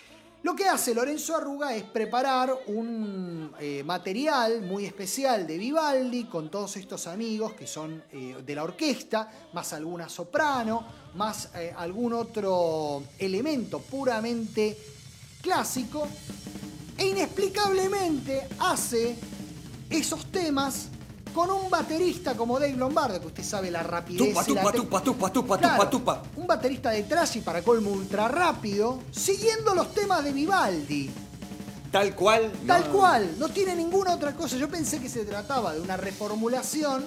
D: lo que hace Lorenzo Arruga es preparar un eh, material muy especial de Vivaldi con todos estos amigos que son eh, de la orquesta, más alguna soprano, más eh, algún otro elemento puramente clásico, e inexplicablemente hace esos temas con un baterista como Dave Lombardo, que usted sabe la rapidez.
F: Tupa,
D: y la
F: tupa,
D: te-
F: tupa, tupa, tupa,
D: Claro,
F: tupa, tupa.
D: un baterista de trash y para colmo ultra rápido, siguiendo los temas de Vivaldi.
F: Tal cual.
D: Tal
F: no-
D: cual, no tiene ninguna otra cosa. Yo pensé que se trataba de una reformulación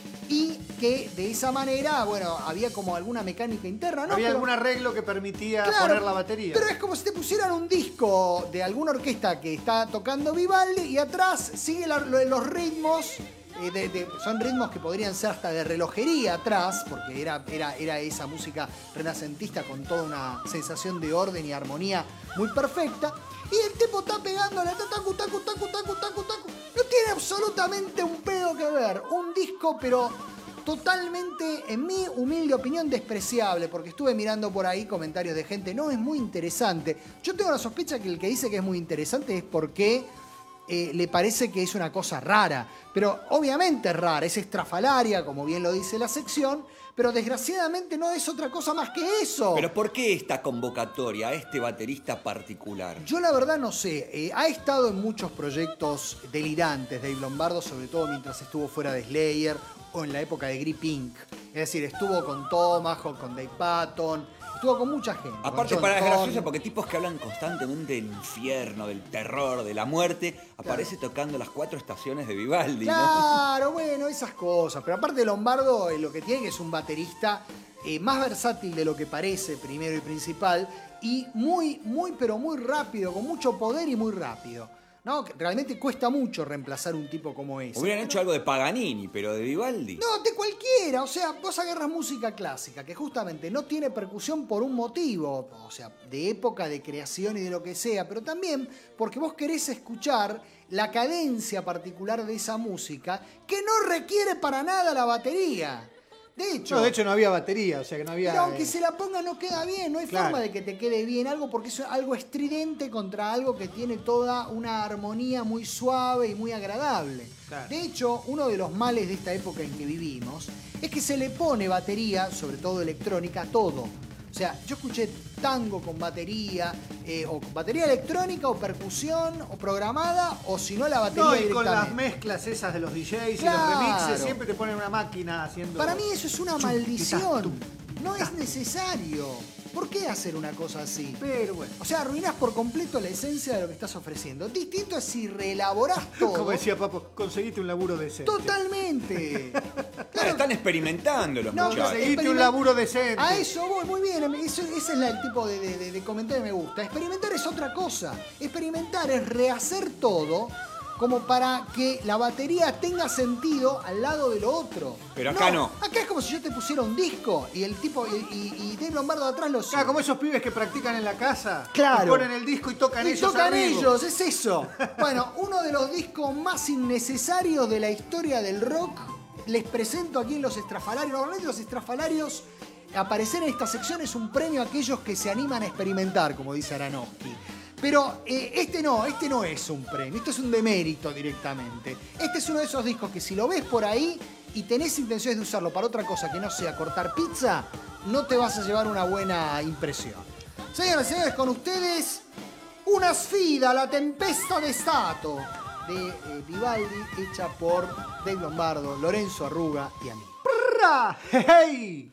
D: y que de esa manera, bueno, había como alguna mecánica interna, ¿no?
E: Había
D: Pero-
E: algún arreglo que permitía
D: Claro,
E: poner la batería.
D: Pero es como si te pusieran un disco de alguna orquesta que está tocando Vivaldi y atrás sigue la- lo- los ritmos. eh, de- de- son ritmos que podrían ser hasta de relojería atrás, porque era, era, era esa música renacentista con toda una sensación de orden y armonía muy perfecta. Y el tipo está pegándole tacu, tacu, tacu, tacu, tacu, tacu. No tiene absolutamente un pedo que ver. Un disco, pero totalmente, en mi humilde opinión, despreciable, porque estuve mirando por ahí comentarios de gente, no, es muy interesante. Yo tengo la sospecha que el que dice que es muy interesante es porque eh, le parece que es una cosa rara, pero obviamente es rara, es estrafalaria, como bien lo dice la sección, pero desgraciadamente no es otra cosa más que eso.
F: Pero ¿por qué esta convocatoria a este baterista particular?
D: Yo la verdad no sé, eh, ha estado en muchos proyectos delirantes Dave Lombardo, sobre todo mientras estuvo fuera de Slayer o en la época de Grip Incorporated. Es decir, estuvo con Tomahawk, con Dave Patton, estuvo con mucha gente. con
F: Aparte
D: John
F: para es
D: Thorne.
F: gracioso porque tipos que hablan constantemente del infierno, del terror, de la muerte, aparece tocando las cuatro estaciones de Vivaldi, ¿no?
D: Claro, bueno, esas cosas. Pero aparte Lombardo eh, lo que tiene que es un baterista eh, más versátil de lo que parece, primero y principal, y muy, muy, pero muy rápido, con mucho poder y muy rápido. ¿No? Que realmente cuesta mucho reemplazar un tipo como ese.
F: Hubieran hecho algo de Paganini, pero de Vivaldi.
D: No, de cualquiera. O sea, vos agarras música clásica que justamente no tiene percusión por un motivo, o sea, de época, de creación y de lo que sea, pero también porque vos querés escuchar la cadencia particular de esa música que no requiere para nada la batería. De hecho,
E: No, de hecho no había batería, o sea que no había...
D: pero aunque
E: eh,
D: se la ponga no queda bien, no hay
E: Claro.
D: forma de que te quede bien algo porque es algo estridente contra algo que tiene toda una armonía muy suave y muy agradable.
E: Claro.
D: De hecho, uno de los males de esta época en que vivimos es que se le pone batería, sobre todo electrónica, a todo. O sea, yo escuché tango con batería, eh, o con batería electrónica, o percusión, o programada, o si no la batería
E: No, y con las
D: directamente.
E: mezclas esas de los D Js y
D: Claro.
E: los remixes siempre te ponen una máquina haciendo...
D: Para mí eso es una
E: Chum,
D: maldición.
E: tum,
D: No es necesario. ¿Por qué hacer una cosa así?
E: Pero bueno,
D: O sea, arruinás por completo la esencia de lo que estás ofreciendo. Distinto es si reelaborás todo.
E: como decía Papo, conseguiste un laburo decente.
D: Totalmente.
F: Claro, están experimentando los
D: No,
F: muchachos.
E: conseguiste un
D: experiment-
E: laburo decente.
D: A eso voy, muy bien. Eso, ese es la- el tipo de, de- de- de comentario que me gusta. Experimentar es otra cosa. Experimentar es rehacer todo como para que la batería tenga sentido al lado de lo otro.
F: Pero acá no.
D: Acá es como si yo te pusiera un disco y el tipo y, y, y Dave Lombardo atrás lo sigue.
E: Claro, como esos pibes que practican en la casa.
D: Claro.
E: Que ponen el disco y tocan
D: Y
E: ellos
D: tocan
E: arriba.
D: ellos, es eso. Bueno, uno de los discos más innecesarios de la historia del rock. Les presento aquí en los estrafalarios. Normalmente los estrafalarios, aparecer en esta sección es un premio a aquellos que se animan a experimentar, como dice Aronofsky. Pero eh, este no, este no es un premio, esto es un demérito directamente. Este es uno de esos discos que si lo ves por ahí y tenés intenciones de usarlo para otra cosa que no sea cortar pizza, no te vas a llevar una buena impresión. Señoras y señores, con ustedes, Una sfida, la tempesta de Stato, de eh, Vivaldi, hecha por Dave Lombardo, Lorenzo Arruga y a mí.
E: ¡Prrra! ¡Hey!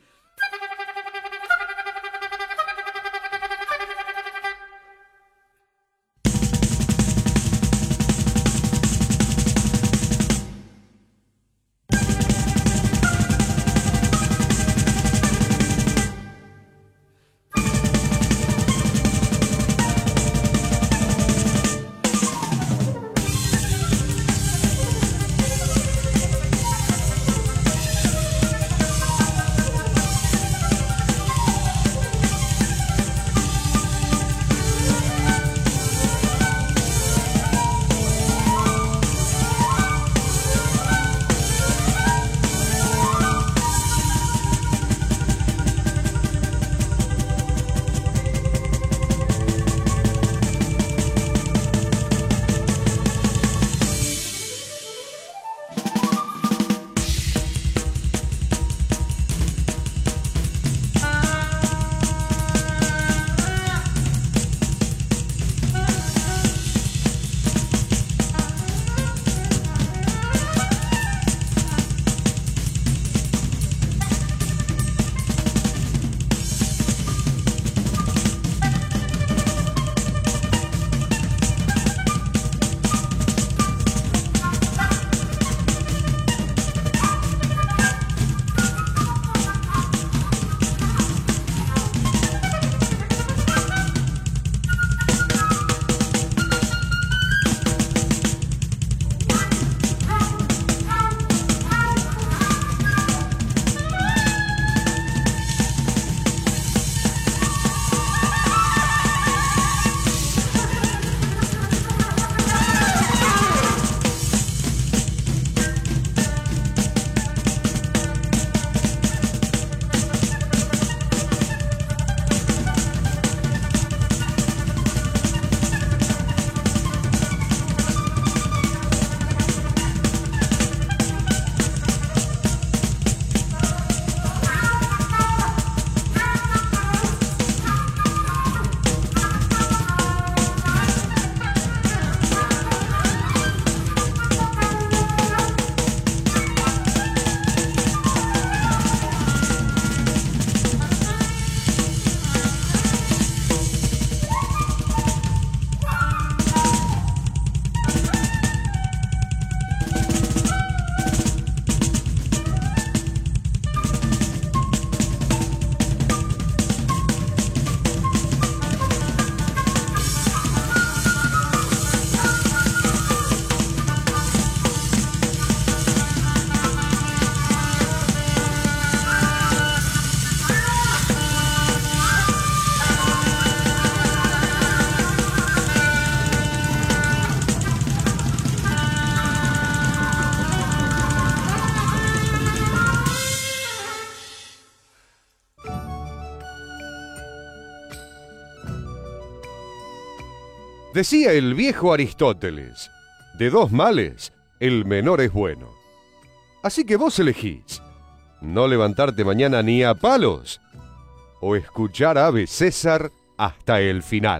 A: Decía el viejo Aristóteles, de dos males, el menor es bueno. Así que vos elegís, no levantarte mañana ni a palos, o escuchar a Ave César hasta el final.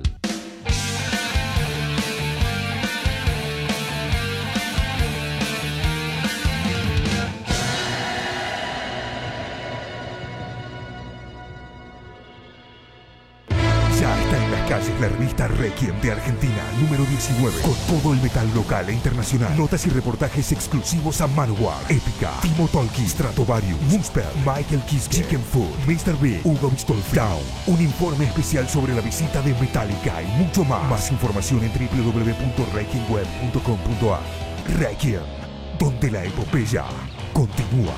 H: Ya está en las calles la revista Requiem de Argentina, número diecinueve, con todo el metal local e internacional. Notas y reportajes exclusivos a Manowar, Épica, Timo Tolkki, Stratovarius, Moonspell, Michael Kiske, Chicken Food, mister Big, Hugo Bistolfi, Down. Un informe especial sobre la visita de Metallica y mucho más. Más información en doble u doble u doble u punto requiem web punto com punto a r. Requiem, donde la epopeya continúa.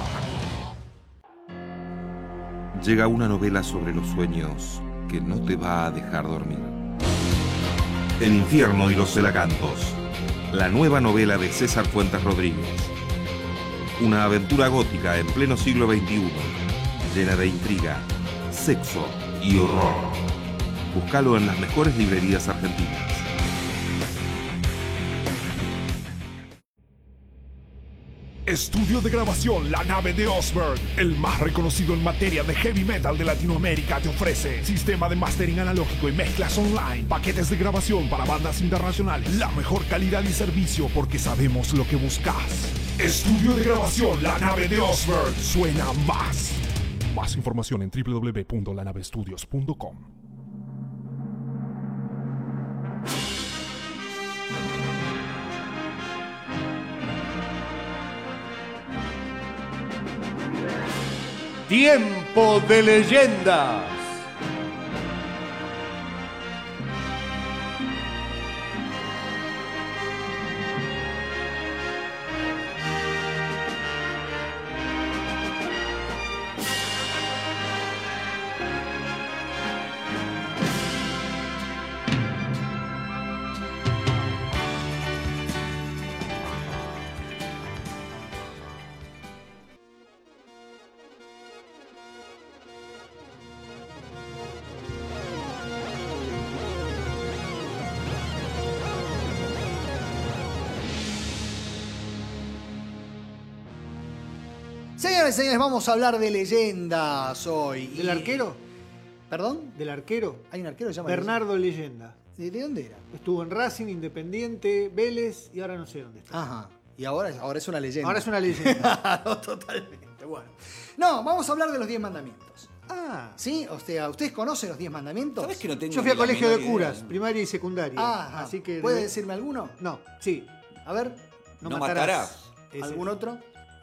I: Llega una novela sobre los sueños que no te va a dejar dormir. El infierno y los celacantos, la nueva novela de César Fuentes Rodríguez. Una aventura gótica en pleno siglo veintiuno, llena de intriga, sexo y horror. Búscalo en las mejores librerías argentinas.
K: Estudio de grabación La Nave de Osberg, el más reconocido en materia de heavy metal de Latinoamérica, te ofrece sistema de mastering analógico y mezclas online, paquetes de grabación para bandas internacionales, la mejor calidad y servicio porque sabemos lo que buscas. Estudio de grabación La Nave de Osberg, suena más. Más información en doble u doble u doble u punto la nave estudios punto com.
A: Tiempo de leyendas.
D: Señores, señores, vamos a hablar de leyendas hoy.
E: ¿Del
D: Y-
E: arquero?
D: ¿Perdón?
E: Del arquero.
D: Hay un arquero que se llama
E: Bernardo Leyenda.
D: ¿De, de dónde era?
E: Estuvo en Racing, Independiente, Vélez y ahora no sé dónde está.
D: Ajá. Y ahora, ahora es una leyenda.
E: Ahora es una leyenda.
D: No, totalmente. Bueno. No, vamos a hablar de los diez mandamientos.
E: Ah.
D: ¿Sí? O sea, ¿ustedes conocen los diez mandamientos?
F: ¿Sabes que no tengo
E: Yo fui a
F: ni la
E: colegio de
F: menor
E: curas,
F: idea?
E: primaria y secundaria.
D: Ah,
E: así que.
D: ¿puede decirme alguno?
E: No, sí.
D: A ver,
E: No,
F: No
E: matarás.
F: matarás.
E: Ese.
D: ¿algún otro?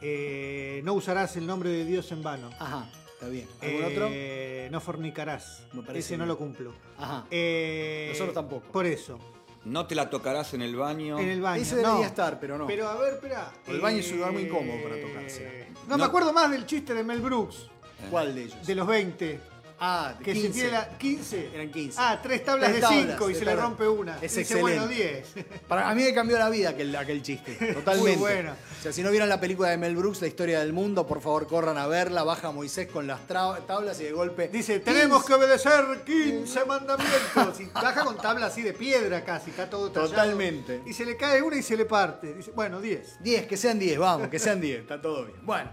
E: Eh, no usarás el nombre de Dios en vano.
D: Ajá, está bien. ¿Algún
E: Eh,
D: otro?
E: No fornicarás.
D: Me parece
E: Ese no
D: bien.
E: lo cumplo.
D: Ajá.
E: Eh,
D: Nosotros tampoco.
E: Por eso.
F: No te la tocarás en el baño.
E: En el baño.
D: Ese debería
E: no.
D: estar, pero no.
E: Pero a ver, espera.
D: El baño es un lugar muy incómodo para tocarse.
E: No,
F: No.
E: me acuerdo más del chiste de Mel Brooks,
D: ¿Cuál de ellos?
E: de los veinte.
D: Ah, de
E: Que se
D: quince.
E: tiene la. quince.
D: Eran quince.
E: Ah, tres tablas
D: Tres
E: de
D: tablas,
E: cinco y
D: tres
E: se le
D: tablas.
E: rompe una.
D: Es
E: Dice,
D: excelente.
E: bueno, diez.
D: Para a mí me cambió la vida aquel, aquel chiste. Totalmente.
E: Muy bueno.
D: O sea, si no vieron la película de Mel Brooks, La historia del mundo, por favor corran a verla. Baja Moisés con las tra- tablas y de golpe.
E: Dice, tenemos
D: quince.
E: que obedecer quince mandamientos. Y baja con tabla así de piedra casi, está todo tallado.
D: Totalmente.
E: Y se le cae una y se le parte. Dice, bueno, diez.
D: diez, que sean diez, vamos, que sean diez. Está todo bien. Bueno,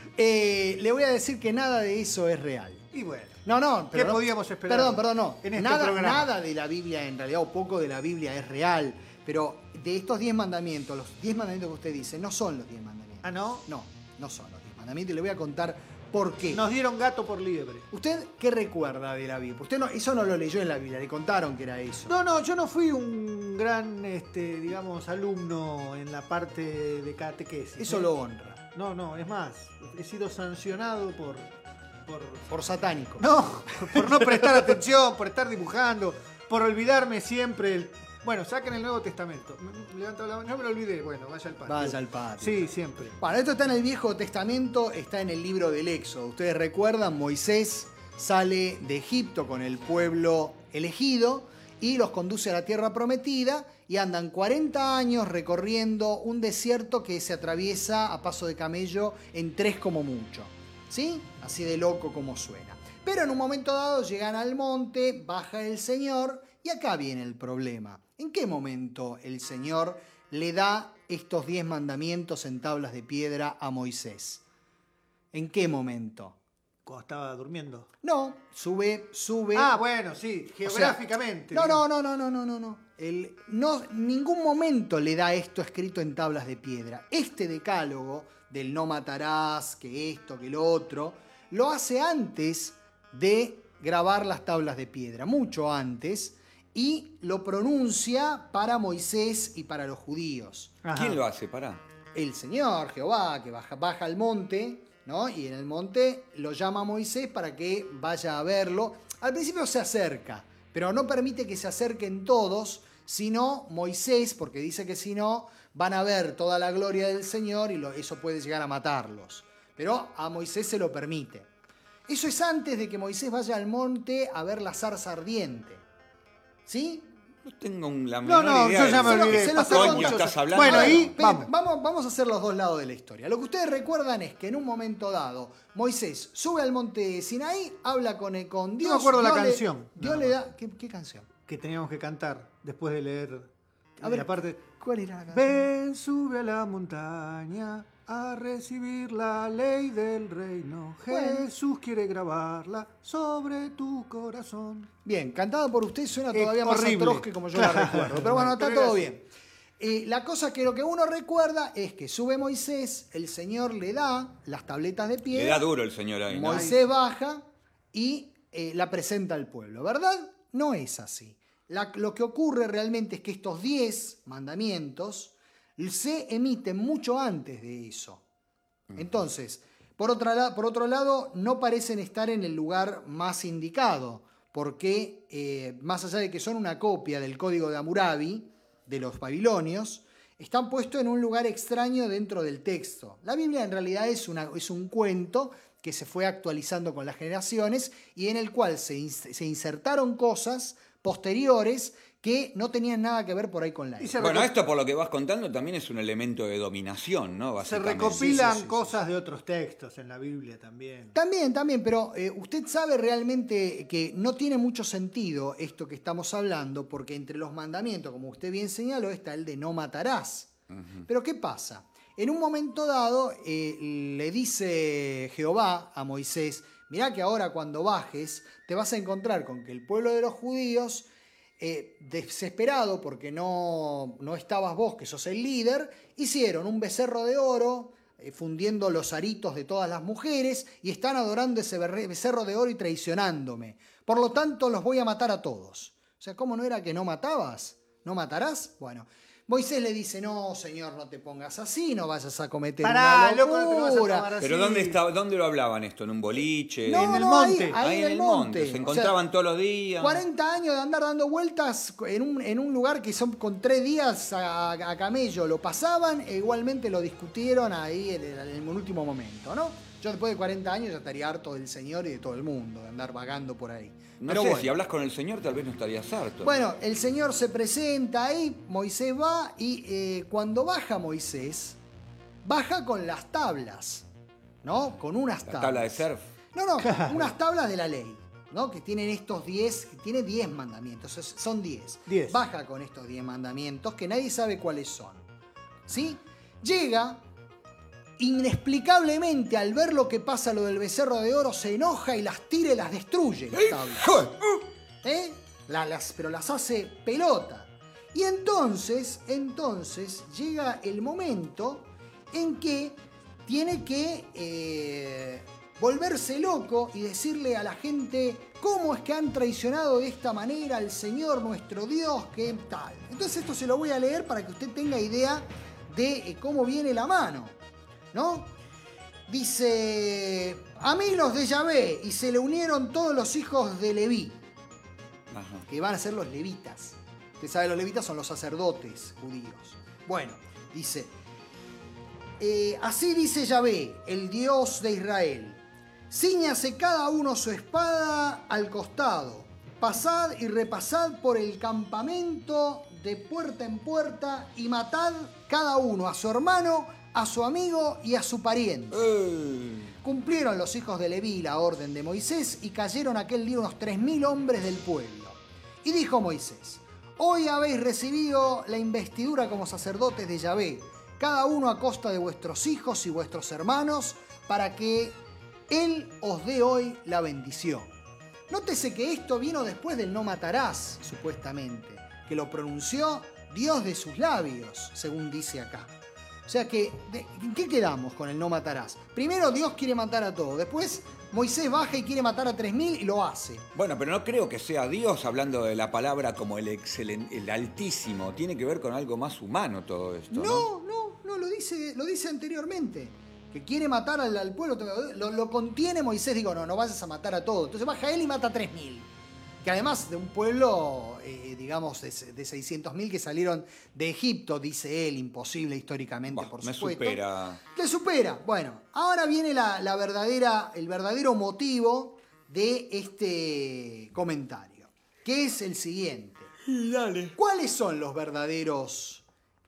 D: eh, le voy a decir que nada de eso es real.
E: Y bueno.
D: No, no, pero
E: ¿Qué
D: no-
E: podíamos esperar
D: Perdón, perdón, no.
E: en este
D: nada,
E: programa?
D: nada de la Biblia, en realidad, o poco de la Biblia es real. Pero de estos diez mandamientos, los diez mandamientos que usted dice, no son los diez mandamientos.
E: Ah, ¿no?
D: No, no son los diez mandamientos. Y le voy a contar por qué.
E: Nos dieron gato por liebre.
D: ¿Usted qué recuerda de la Biblia? Usted no, eso no lo leyó en la Biblia, le contaron que era eso.
E: No, no, yo no fui un gran, este, digamos, alumno en la parte de catequesis.
D: Eso
E: ¿eh?
D: lo honra.
E: No, no, es más, he sido sancionado por... por
D: Por satánico.
E: no, por no prestar atención, por estar dibujando, por olvidarme siempre el... Bueno, saquen el Nuevo Testamento. Me- Levanto la mano, no me lo olvidé. Bueno, vaya al patio.
D: Vaya al patio.
E: Sí, siempre.
D: Bueno, esto está en el Viejo Testamento, está en el libro del Éxodo. Ustedes recuerdan, Moisés sale de Egipto con el pueblo elegido y los conduce a la tierra prometida y andan cuarenta años recorriendo un desierto que se atraviesa a paso de camello en tres como mucho. ¿Sí? Así de loco como suena. Pero en un momento dado llegan al monte, baja el Señor Y acá viene el problema. ¿En qué momento el Señor le da estos diez mandamientos en tablas de piedra a Moisés? ¿En qué momento?
E: Cuando estaba durmiendo.
D: No, sube, sube.
E: Ah, bueno, sí,
D: O sea,
E: geográficamente.
D: no, no, no, no, no, no, no, no. El, no. Ningún momento le da esto escrito en tablas de piedra. Este decálogo del no matarás, que esto, que lo otro, lo hace antes de grabar las tablas de piedra, mucho antes, y lo pronuncia para Moisés y para los judíos.
E: Ajá.
F: ¿Quién lo hace? Pará.
D: El Señor, Jehová, que baja, baja al monte, ¿no? Y en el monte lo llama a Moisés para que vaya a verlo. Al principio se acerca, pero no permite que se acerquen todos, sino Moisés, porque dice que si no, van a ver toda la gloria del Señor y lo, eso puede llegar a matarlos. Pero a Moisés se lo permite. Eso es antes de que Moisés vaya al monte a ver la zarza ardiente. ¿Sí?
F: No tengo un- la
E: No,
F: menor
E: no,
F: idea
E: yo
F: de
E: ya me
F: qué
E: olvidé.
D: se lo
E: Pasó
F: coño
E: mucho-
F: estás hablando.
E: Bueno, ahí
D: Pe-
E: vamos.
D: Vamos, vamos a hacer los dos lados de la historia. Lo que ustedes recuerdan es que en un momento dado, Moisés sube al monte Sinaí, habla con, con Dios.
E: me acuerdo la
D: Dios le-
E: canción.
D: Dios
E: No.
D: le da. ¿Qué, qué canción?
E: Que teníamos que cantar después de leer.
D: A ver,
E: la parte.
D: ¿cuál era la canción?
E: Ven, sube a la montaña a recibir la ley del reino.
D: Bueno.
E: Jesús quiere grabarla sobre tu corazón.
D: Bien, cantado por usted suena
E: Eh,
D: todavía más
E: horrible.
D: atroz que como yo la
E: Claro.
D: recuerdo. Pero bueno, está
E: Pero
D: todo
E: era así.
D: bien. Eh, la cosa que lo que uno recuerda es que sube Moisés, el Señor le da las tabletas de
F: Le
D: piedra.
F: da duro el señor ahí, ¿no?
D: Moisés baja y eh, la presenta al pueblo, ¿verdad? No es así. La- lo que ocurre realmente es que estos diez mandamientos se emiten mucho antes de eso. Entonces, por, otra la- por otro lado, no parecen estar en el lugar más indicado, porque eh, más allá de que son una copia del código de Hammurabi, de los babilonios, están puestos en un lugar extraño dentro del texto. La Biblia en realidad es, una, es un cuento que se fue actualizando con las generaciones y en el cual se, ins- se insertaron cosas posteriores que no tenían nada que ver por ahí con la
E: Y
D: época.
E: se,
F: Bueno,
E: reco-
F: esto por lo que vas contando también es un elemento de dominación, ¿no?
E: se
F: Básicamente.
E: recopilan
D: Sí, sí, sí,
E: cosas de otros textos en la Biblia también.
D: También, también, pero eh, usted sabe realmente que no tiene mucho sentido esto que estamos hablando, porque entre los mandamientos, como usted bien señaló, está el de no matarás. Pero ¿qué pasa? En un momento dado eh, le dice Jehová a Moisés, mirá que ahora cuando bajes te vas a encontrar con que el pueblo de los judíos, eh, desesperado porque no, no estabas vos, que sos el líder, hicieron un becerro de oro, eh, fundiendo los aritos de todas las mujeres, y están adorando ese berre- becerro de oro y traicionándome. Por lo tanto, los voy a matar a todos. O sea, ¿cómo no era que no matabas? ¿No matarás? Bueno, Moisés le dice, no, señor, no te pongas así, no vayas a cometer
E: Pará,
D: una
E: loco, no te vas a
D: locura.
E: tomar así.
F: Pero ¿dónde estaba, dónde lo hablaban esto? ¿En un boliche?
D: No,
E: en el
D: no,
E: monte.
D: Ahí, ahí
F: Ahí
D: en el monte.
F: Se encontraban
D: O sea,
F: todos los días.
D: cuarenta años de andar dando vueltas en un, en un lugar que son con tres días a, a camello lo pasaban e igualmente lo discutieron ahí en el, en el último momento, ¿no? Yo después de cuarenta años ya estaría harto del Señor y de todo el mundo, de andar vagando por ahí.
F: No
D: Pero
F: sé,
D: bueno.
F: si hablas con el señor tal vez no estarías harto.
D: Bueno, el Señor se presenta ahí, Moisés va y eh, cuando baja Moisés, baja con las tablas, ¿no? Con unas
F: La
D: tablas.
F: tabla de surf.
D: No, no, unas tablas de la ley, ¿no? Que tienen estos diez, que tiene diez mandamientos, es- son diez.
E: Diez.
D: Baja con estos diez mandamientos que nadie sabe cuáles son. ¿Sí? Llega, inexplicablemente al ver lo que pasa, lo del becerro de oro, se enoja y las tira y las destruye, las tablas. ¿Eh? La- las, pero las hace pelota. Y entonces, entonces llega el momento en que tiene que eh, volverse loco y decirle a la gente cómo es que han traicionado de esta manera al Señor nuestro Dios, que tal. Entonces esto se lo voy a leer para que usted tenga idea de eh, cómo viene la mano, ¿no? Dice, a mí los de Yahvé, y se le unieron todos los hijos de Leví,
F: Ajá.
D: que van a ser los levitas. Usted sabe, los levitas son los sacerdotes judíos. Bueno, dice, eh, así dice Yahvé, el Dios de Israel. Cíñase cada uno su espada al costado. Pasad y repasad por el campamento de puerta en puerta y matad cada uno a su hermano, a su amigo y a su pariente. Cumplieron los hijos de Leví la orden de Moisés y cayeron aquel día unos tres mil hombres del pueblo. Y dijo Moisés, hoy habéis recibido la investidura como sacerdotes de Yahvé, cada uno a costa de vuestros hijos y vuestros hermanos, para que Él os dé hoy la bendición. Nótese que esto vino después del no matarás, supuestamente, que lo pronunció Dios de sus labios, según dice acá. O sea que, ¿de qué quedamos con el no matarás? Primero Dios quiere matar a todos, después Moisés baja y quiere matar a tres mil y lo hace.
F: Bueno, pero no creo que sea Dios hablando de la palabra como el excelente, el altísimo. Tiene que ver con algo más humano todo esto, ¿no?
D: No, no, no, lo dice, lo dice anteriormente. Que quiere matar al, al pueblo, lo, lo contiene Moisés, digo, no, no vayas a matar a todos. Entonces baja él y mata a tres mil. Que además de un pueblo, eh, digamos, de, de seiscientos mil que salieron de Egipto, dice él, imposible históricamente, bah, por
F: me
D: supuesto.
F: Me supera.
D: Te supera. Bueno, ahora viene la, la verdadera, el verdadero motivo de este comentario, que es el siguiente.
F: Dale.
D: ¿Cuáles son los verdaderos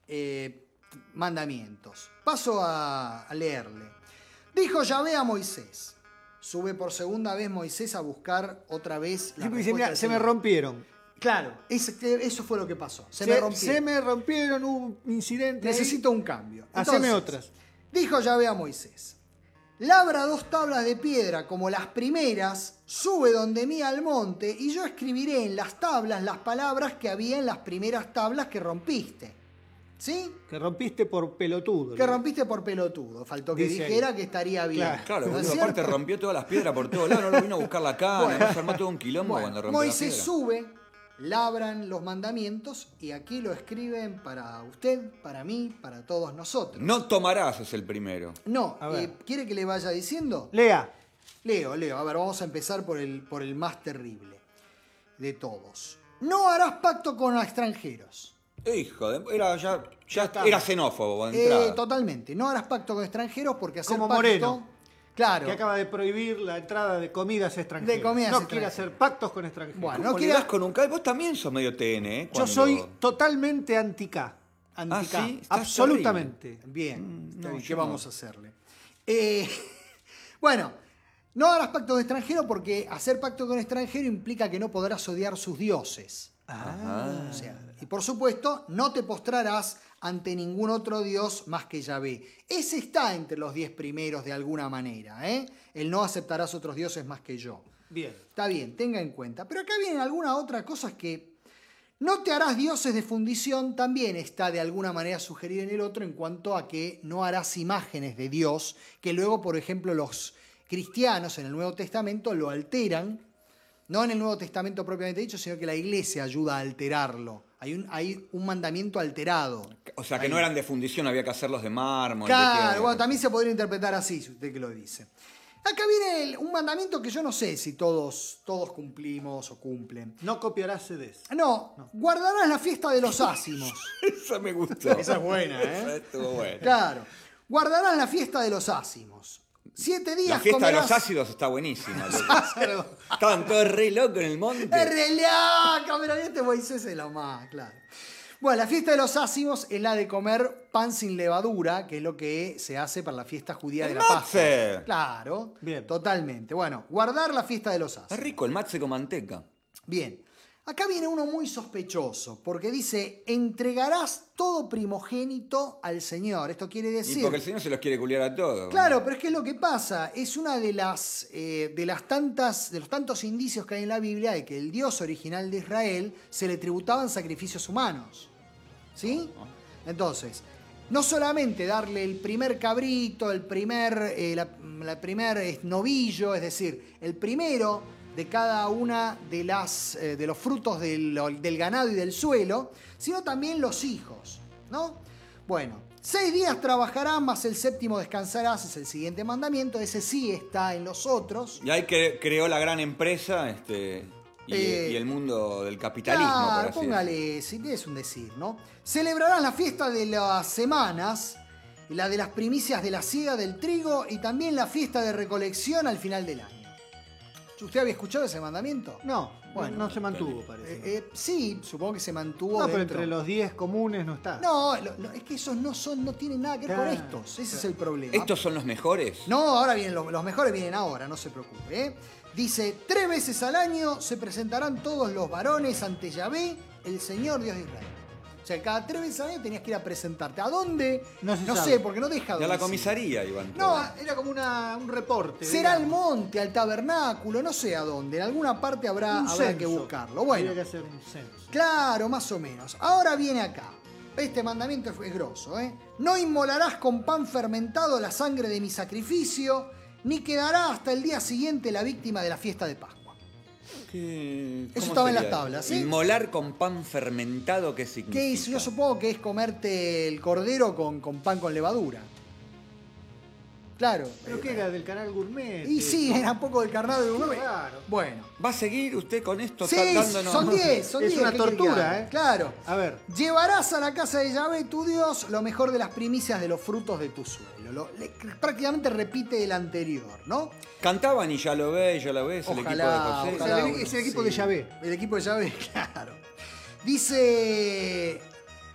D: eh, mandamientos? Paso a, a leerle. Dijo Yahvé a Moisés. Sube por segunda vez Moisés a buscar otra vez la
E: sí, dice, mira, se me rompieron.
D: Claro, ese, eso fue lo que pasó. Se,
E: se
D: me rompieron.
E: Se me rompieron, hubo un incidente.
D: Necesito
E: ahí.
D: un cambio.
E: Haceme otras.
D: Dijo Yahvé a Moisés. Labra dos tablas de piedra como las primeras, sube donde mí al monte y yo escribiré en las tablas las palabras que había en las primeras tablas que rompiste. ¿Sí?
E: Que rompiste por pelotudo.
D: Que rompiste por pelotudo. Faltó que
E: Dice
D: dijera
E: ahí.
D: que estaría bien.
F: Claro, claro,
D: ¿No
F: porque
D: es
F: aparte
D: cierto?
F: rompió todas las piedras por todos lados, no lo vino a buscar la cana,
D: Bueno.
F: se armó todo un quilombo
D: Bueno,
F: cuando rompió
D: Moisés
F: la piedra.
D: sube, labran los mandamientos y aquí lo escriben para usted, para mí, para todos nosotros.
F: No tomarás es el primero.
D: No,
E: A ver.
D: eh, ¿quiere que le vaya diciendo?
E: Lea.
D: Leo, leo. A ver, vamos a empezar por el, por el más terrible de todos. No harás pacto con extranjeros.
F: Hijo de... Era, ya, ya,
D: Ya está.
F: era xenófobo de
D: Eh,
F: entrada.
D: totalmente. No harás pacto con extranjeros porque hacer
E: Como
D: pacto...
E: Moreno.
D: Claro.
E: Que acaba de prohibir la entrada de comidas extranjeras.
D: De comidas
E: no
D: extranjeras.
E: quiere hacer pactos con extranjeros.
D: Bueno,
F: ¿Cómo
D: no
F: le
D: quiera-
F: das con un cal? Vos también sos medio T N, ¿eh?
E: Yo
F: Cuando-
E: soy totalmente anti-K.
D: Antica.
F: Ah, ¿sí? Estás
E: Absolutamente.
D: Bien. Está
F: no,
D: bien.
F: yo
D: ¿Qué
F: no.
D: vamos a hacerle? Eh, bueno, no harás pacto con extranjero porque hacer pacto con extranjero implica que no podrás odiar sus dioses.
F: Ah.
D: O sea, y por supuesto, no te postrarás ante ningún otro dios más que Yahvé. Ese está entre los diez primeros de alguna manera, ¿eh? El no aceptarás otros dioses más que yo.
E: Bien.
D: Está bien, tenga en cuenta. Pero acá vienen algunas otras cosas que no te harás dioses de fundición, también está de alguna manera sugerido en el otro en cuanto a que no harás imágenes de Dios, que luego, por ejemplo, los cristianos en el Nuevo Testamento lo alteran, no en el Nuevo Testamento propiamente dicho, sino que la iglesia ayuda a alterarlo. Hay un, hay un mandamiento alterado.
F: O sea, que
D: Ahí.
F: no eran de fundición, había que hacerlos de mármol. de
D: Claro,
F: piedra.
D: bueno, también se podría interpretar así, si usted que lo dice. Acá viene el- un mandamiento que yo no sé si todos, todos cumplimos o cumplen.
E: No copiarás C Ds.
D: No, guardarás la fiesta de los ácimos.
F: Esa me gustó.
D: Esa es buena, ¿eh?
F: Esa estuvo buena.
D: Claro. Guardarás la fiesta de los ácimos. Siete días
F: La fiesta
D: comerás...
F: de los ácidos está buenísima. loco. Estaban todos re locos en el monte.
D: ¡Es re loco! Pero este Moisés es lo más, claro. Bueno, la fiesta de los ácimos es la de comer pan sin levadura, que es lo que se hace para la fiesta judía de
F: El
D: la Pascua.
F: matze.
D: Claro,
E: Bien.
D: totalmente. Bueno, guardar la fiesta de los
F: Está
D: ácimos.
F: rico el matze con manteca.
D: Bien. Acá viene uno muy sospechoso, porque dice, entregarás todo primogénito al Señor. Esto quiere
F: Y
D: decir...
F: porque el señor se los quiere culiar a todos.
D: Claro, pero es que es lo que pasa. Es una de las, eh, de las tantas, de los tantos indicios que hay en la Biblia de que el Dios original de Israel se le tributaban sacrificios humanos. ¿Sí? Entonces, no solamente darle el primer cabrito, el primer, eh, la, la primer eh, novillo, es decir, el primero de cada una de, las, eh, de los frutos del, del ganado y del suelo, sino también los hijos, ¿no? Bueno, seis días trabajarás, más el séptimo descansarás, es el siguiente mandamiento, ese sí está en los otros.
F: Y ahí que creó la gran empresa este, y,
D: Eh,
F: y el mundo del capitalismo. por
D: Claro,
F: así
D: póngale, si es un decir, ¿no? Celebrarás la fiesta de las semanas, la de las primicias de la siega del trigo y también la fiesta de recolección al final del año. ¿Usted había escuchado ese mandamiento?
E: No,
D: Bueno,
E: no, no se mantuvo, parece.
D: Eh, eh, sí, supongo que se mantuvo
E: no, pero
D: dentro.
E: entre los diez comunes no está.
D: No, lo- lo- es que esos no son, no tienen nada que ver con
E: Claro,
D: estos. Ese
E: claro.
D: es el problema.
F: ¿Estos son los mejores?
D: No, ahora vienen los, los mejores vienen ahora, no se preocupe. ¿eh? Dice, tres veces al año se presentarán todos los varones ante Yahvé, el Señor Dios de Israel. O sea, cada tres veces al año tenías que ir a presentarte. ¿A dónde?
E: No se
D: no
E: sabe.
D: sé, porque no deja
F: De
D: de
F: la comisaría, Iván.
D: No,
E: Ah, era como una, un reporte.
D: será al
E: digamos.
D: monte, al tabernáculo, no sé a dónde. En alguna parte habrá,
E: Un
D: habrá
E: censo.
D: que buscarlo. Bueno,
E: Habría que hacer un censo.
D: claro, más o menos. Ahora viene acá. Este mandamiento es, es grosso, ¿eh? No inmolarás con pan fermentado la sangre de mi sacrificio, ni quedará hasta el día siguiente la víctima de la fiesta de Pascua.
F: ¿Qué-
D: Eso
F: cómo
D: estaba en
F: sería?
D: las tablas, ¿sí?
F: Inmolar con pan fermentado, ¿qué significa?
D: ¿Qué es? Yo supongo que es comerte el cordero con, con pan con levadura. Claro.
E: ¿Pero
D: eh,
E: qué era? ¿Del canal Gourmet?
D: Y sí, era un poco del carnado de
E: Qué
D: gourmet.
E: raro.
D: Bueno.
F: ¿Va a seguir usted con esto?
D: Sí,
F: Está dándonos-
D: son diez, son
E: Es
D: diez.
E: una
D: ¿qué quiere que
E: tortura,
D: haga?
E: ¿eh?
D: Claro.
E: A ver.
D: Llevarás a la casa de Yahvé tu Dios lo mejor de las primicias de los frutos de tu suelo. Lo- le- prácticamente repite el anterior, ¿no?
F: Cantaban y ya lo ve, ya lo ves, el equipo de
D: Ojalá,
F: José.
D: ojalá
E: el-
D: uno,
E: es el equipo de Yahvé.
D: El equipo de Yahvé, claro. Dice,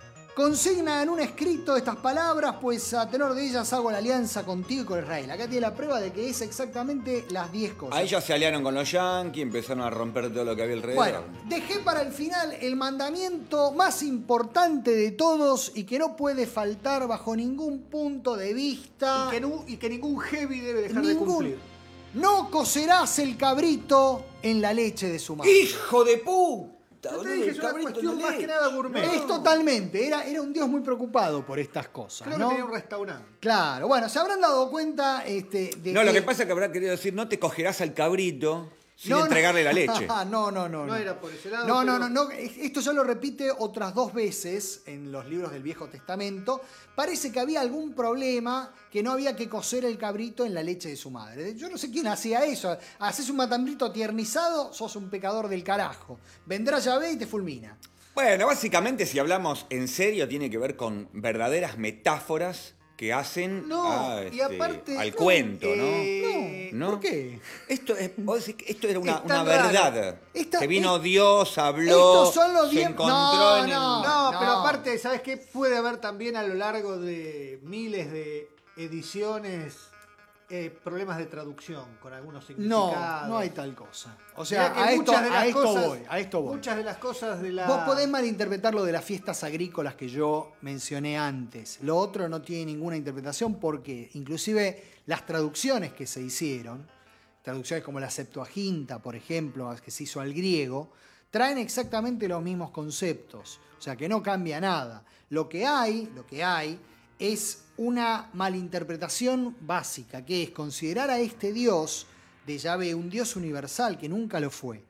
D: consigna en un escrito estas palabras, pues a tenor de ellas hago la alianza contigo y con Israel. Acá tiene la prueba de que es exactamente las diez cosas.
F: Ahí ya se aliaron con los yankees, empezaron a romper todo lo que había alrededor.
D: Bueno, dejé para el final el mandamiento más importante de todos y que no puede faltar bajo ningún punto de vista.
E: Y que, nu- y que ningún heavy debe dejar de
D: Ningún.
E: cumplir.
D: No cocerás el cabrito en la leche de su madre.
F: ¡Hijo de puta!
E: Yo te
F: boludo,
E: dije,
F: el
E: es una
F: cabrito
E: cuestión
F: no
E: más
F: lee.
E: que nada gourmet.
D: Es totalmente, era, era un dios muy preocupado por estas cosas.
E: Creo
D: ¿no?
E: que tenía un restaurante.
D: Claro, bueno, se habrán dado cuenta este, de
F: No, lo que pasa es que habrá querido decir, no te cogerás al cabrito sin
D: No, no.
F: entregarle la leche.
D: no, no, no, no.
E: No era por ese lado,
D: No, no,
E: pero-
D: no, no. Esto ya lo repite otras dos veces en los libros del Viejo Testamento. Parece que había algún problema que no había que cocer el cabrito en la leche de su madre. Yo no sé quién hacía eso. Haces un matambrito tiernizado, sos un pecador del carajo. Vendrá Yahvé y te fulmina.
F: Bueno, básicamente, si hablamos en serio, tiene que ver con verdaderas metáforas que hacen
E: No,
F: a,
E: y
F: este,
E: aparte.
F: al
E: no,
F: cuento,
E: eh,
F: ¿no? ¿No?
D: ¿Por qué?
F: Esto es, vos decís que esto era una,
E: Es
F: una
E: tan raro.
F: verdad.
D: Esta-
F: que vino
D: es-
F: Dios, habló,
D: estos son los
F: se
D: diez-
F: encontró
D: No,
F: en el-
D: no.
E: No, pero aparte, ¿sabes qué? Puede haber también a lo largo de miles de ediciones eh, problemas de traducción con algunos
D: No,
E: significados.
D: no hay tal cosa. O
E: Mirá
D: sea,
E: que
D: a esto,
E: muchas de
D: a
E: las
D: esto
E: cosas-
D: voy, a esto voy.
E: Muchas de las cosas de la.
D: Vos podés malinterpretar lo de las fiestas agrícolas que yo mencioné antes. Lo otro no tiene ninguna interpretación porque inclusive las traducciones que se hicieron, traducciones como la Septuaginta, por ejemplo, que se hizo al griego, traen exactamente los mismos conceptos. O sea, que no cambia nada. Lo que hay, lo que hay es una malinterpretación básica, que es considerar a este Dios de Yahvé un Dios universal, que nunca lo fue.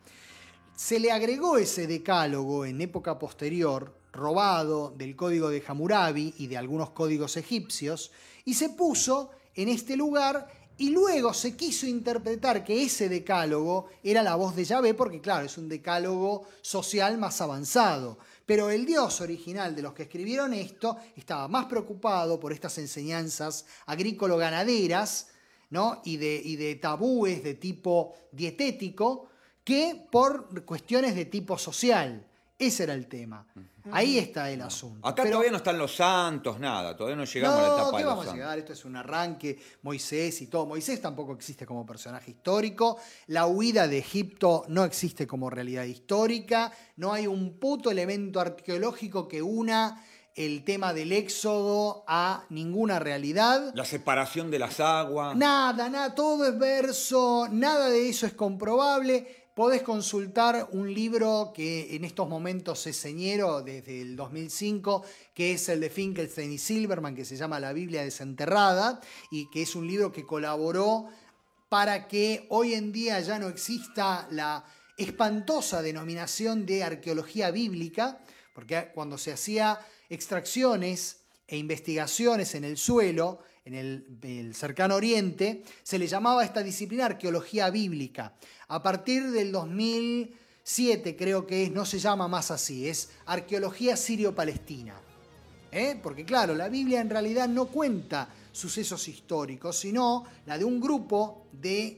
D: Se le agregó ese decálogo en época posterior, robado del código de Hammurabi y de algunos códigos egipcios, y se puso en este lugar y luego se quiso interpretar que ese decálogo era la voz de Yahvé, porque claro, es un decálogo social más avanzado. Pero el Dios original de los que escribieron esto estaba más preocupado por estas enseñanzas agrícola-ganaderas, ¿no? y, de, y de tabúes de tipo dietético, que por cuestiones de tipo social. Ese era el tema. Ahí está el asunto.
F: Acá
D: Pero-
F: todavía no están los santos, nada. Todavía no llegamos a la
D: no,
F: etapa
D: ¿qué
F: de los
D: vamos a
F: santos.
D: llegar? Esto es un arranque, Moisés y todo. Moisés tampoco existe como personaje histórico. La huida de Egipto no existe como realidad histórica. No hay un puto elemento arqueológico que una el tema del éxodo a ninguna realidad.
F: La separación de las aguas.
D: Nada, nada, todo es verso, nada de eso es comprobable. Podés consultar un libro que en estos momentos es señero desde el dos mil cinco, que es el de Finkelstein y Silverman, que se llama La Biblia Desenterrada, y que es un libro que colaboró para que hoy en día ya no exista la espantosa denominación de arqueología bíblica, porque cuando se hacía extracciones e investigaciones en el suelo, en el, el cercano oriente, se le llamaba a esta disciplina arqueología bíblica. A partir del dos mil siete, creo que es, no se llama más así, es arqueología sirio-palestina. ¿Eh? Porque claro, la Biblia en realidad no cuenta sucesos históricos, sino la de un grupo de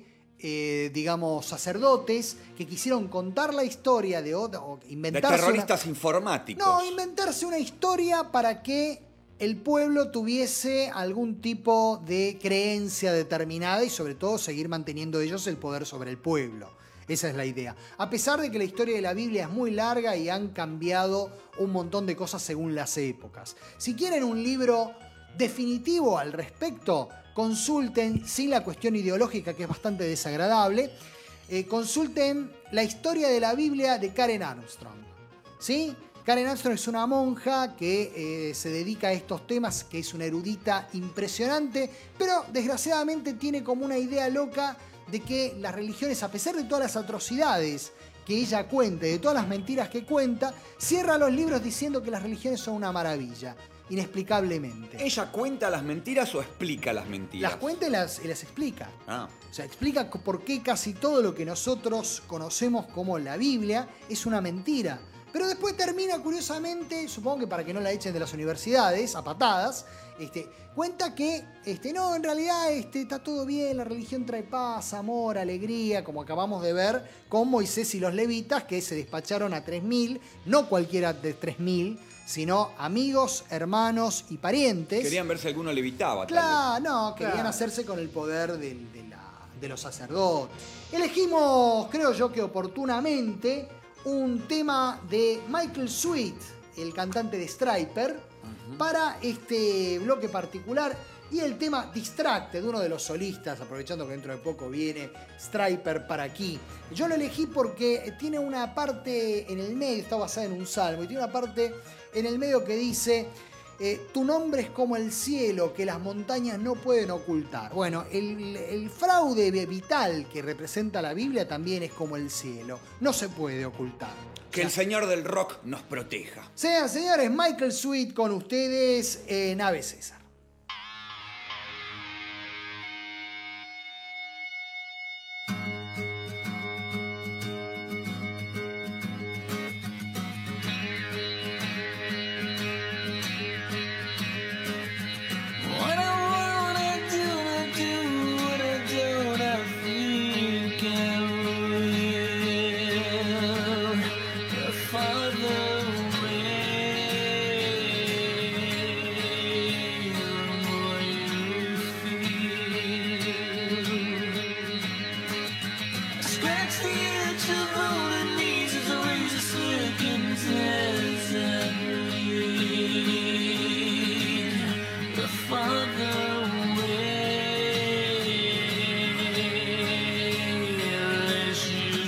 D: eh, digamos, sacerdotes que quisieron contar la historia de otra, o
F: De
D: inventarse
F: terroristas
D: una-
F: informáticos.
D: No, inventarse una historia para que el pueblo tuviese algún tipo de creencia determinada y sobre todo seguir manteniendo ellos el poder sobre el pueblo. Esa es la idea. A pesar de que la historia de la Biblia es muy larga y han cambiado un montón de cosas según las épocas. Si quieren un libro definitivo al respecto, consulten, sin la cuestión ideológica que es bastante desagradable, eh, consulten La historia de la Biblia de Karen Armstrong. ¿Sí? Karen Armstrong es una monja que eh, se dedica a estos temas, que es una erudita impresionante, pero desgraciadamente tiene como una idea loca de que las religiones, a pesar de todas las atrocidades que ella cuenta y de todas las mentiras que cuenta, cierra los libros diciendo que las religiones son una maravilla, inexplicablemente.
F: ¿Ella cuenta las mentiras o explica las mentiras?
D: Las cuenta y las, y las explica.
F: Ah.
D: O sea, explica por qué casi todo lo que nosotros conocemos como la Biblia es una mentira. Pero después termina, curiosamente, supongo que para que no la echen de las universidades, a patadas, este, cuenta que este, no, en realidad este, está todo bien, la religión trae paz, amor, alegría, como acabamos de ver con Moisés y los levitas, que se despacharon a tres mil, no cualquiera de tres mil, sino amigos, hermanos y parientes.
F: Querían ver si alguno levitaba. tal
D: Claro, no,
E: Claro.
D: querían hacerse con el poder del- de, la- de los sacerdotes. Elegimos, creo yo que oportunamente, un tema de Michael Sweet, el cantante de Stryper, para este bloque particular, y el tema Distracted, uno de los solistas, aprovechando que dentro de poco viene Stryper para aquí. Yo lo elegí porque tiene una parte en el medio, está basada en un salmo, y tiene una parte en el medio que dice: eh, tu nombre es como el cielo que las montañas no pueden ocultar. Bueno, el, el fraude vital que representa la Biblia también es como el cielo, no se puede ocultar.
F: Que el señor del rock nos proteja.
D: Sean señores, Michael Sweet con ustedes en Ave César.
C: What I wanna do, I do what I don't, I think I will. The farther away, the more you feel. Scratch the itch of all it needs is always a second chance at bleed. The farther away, less you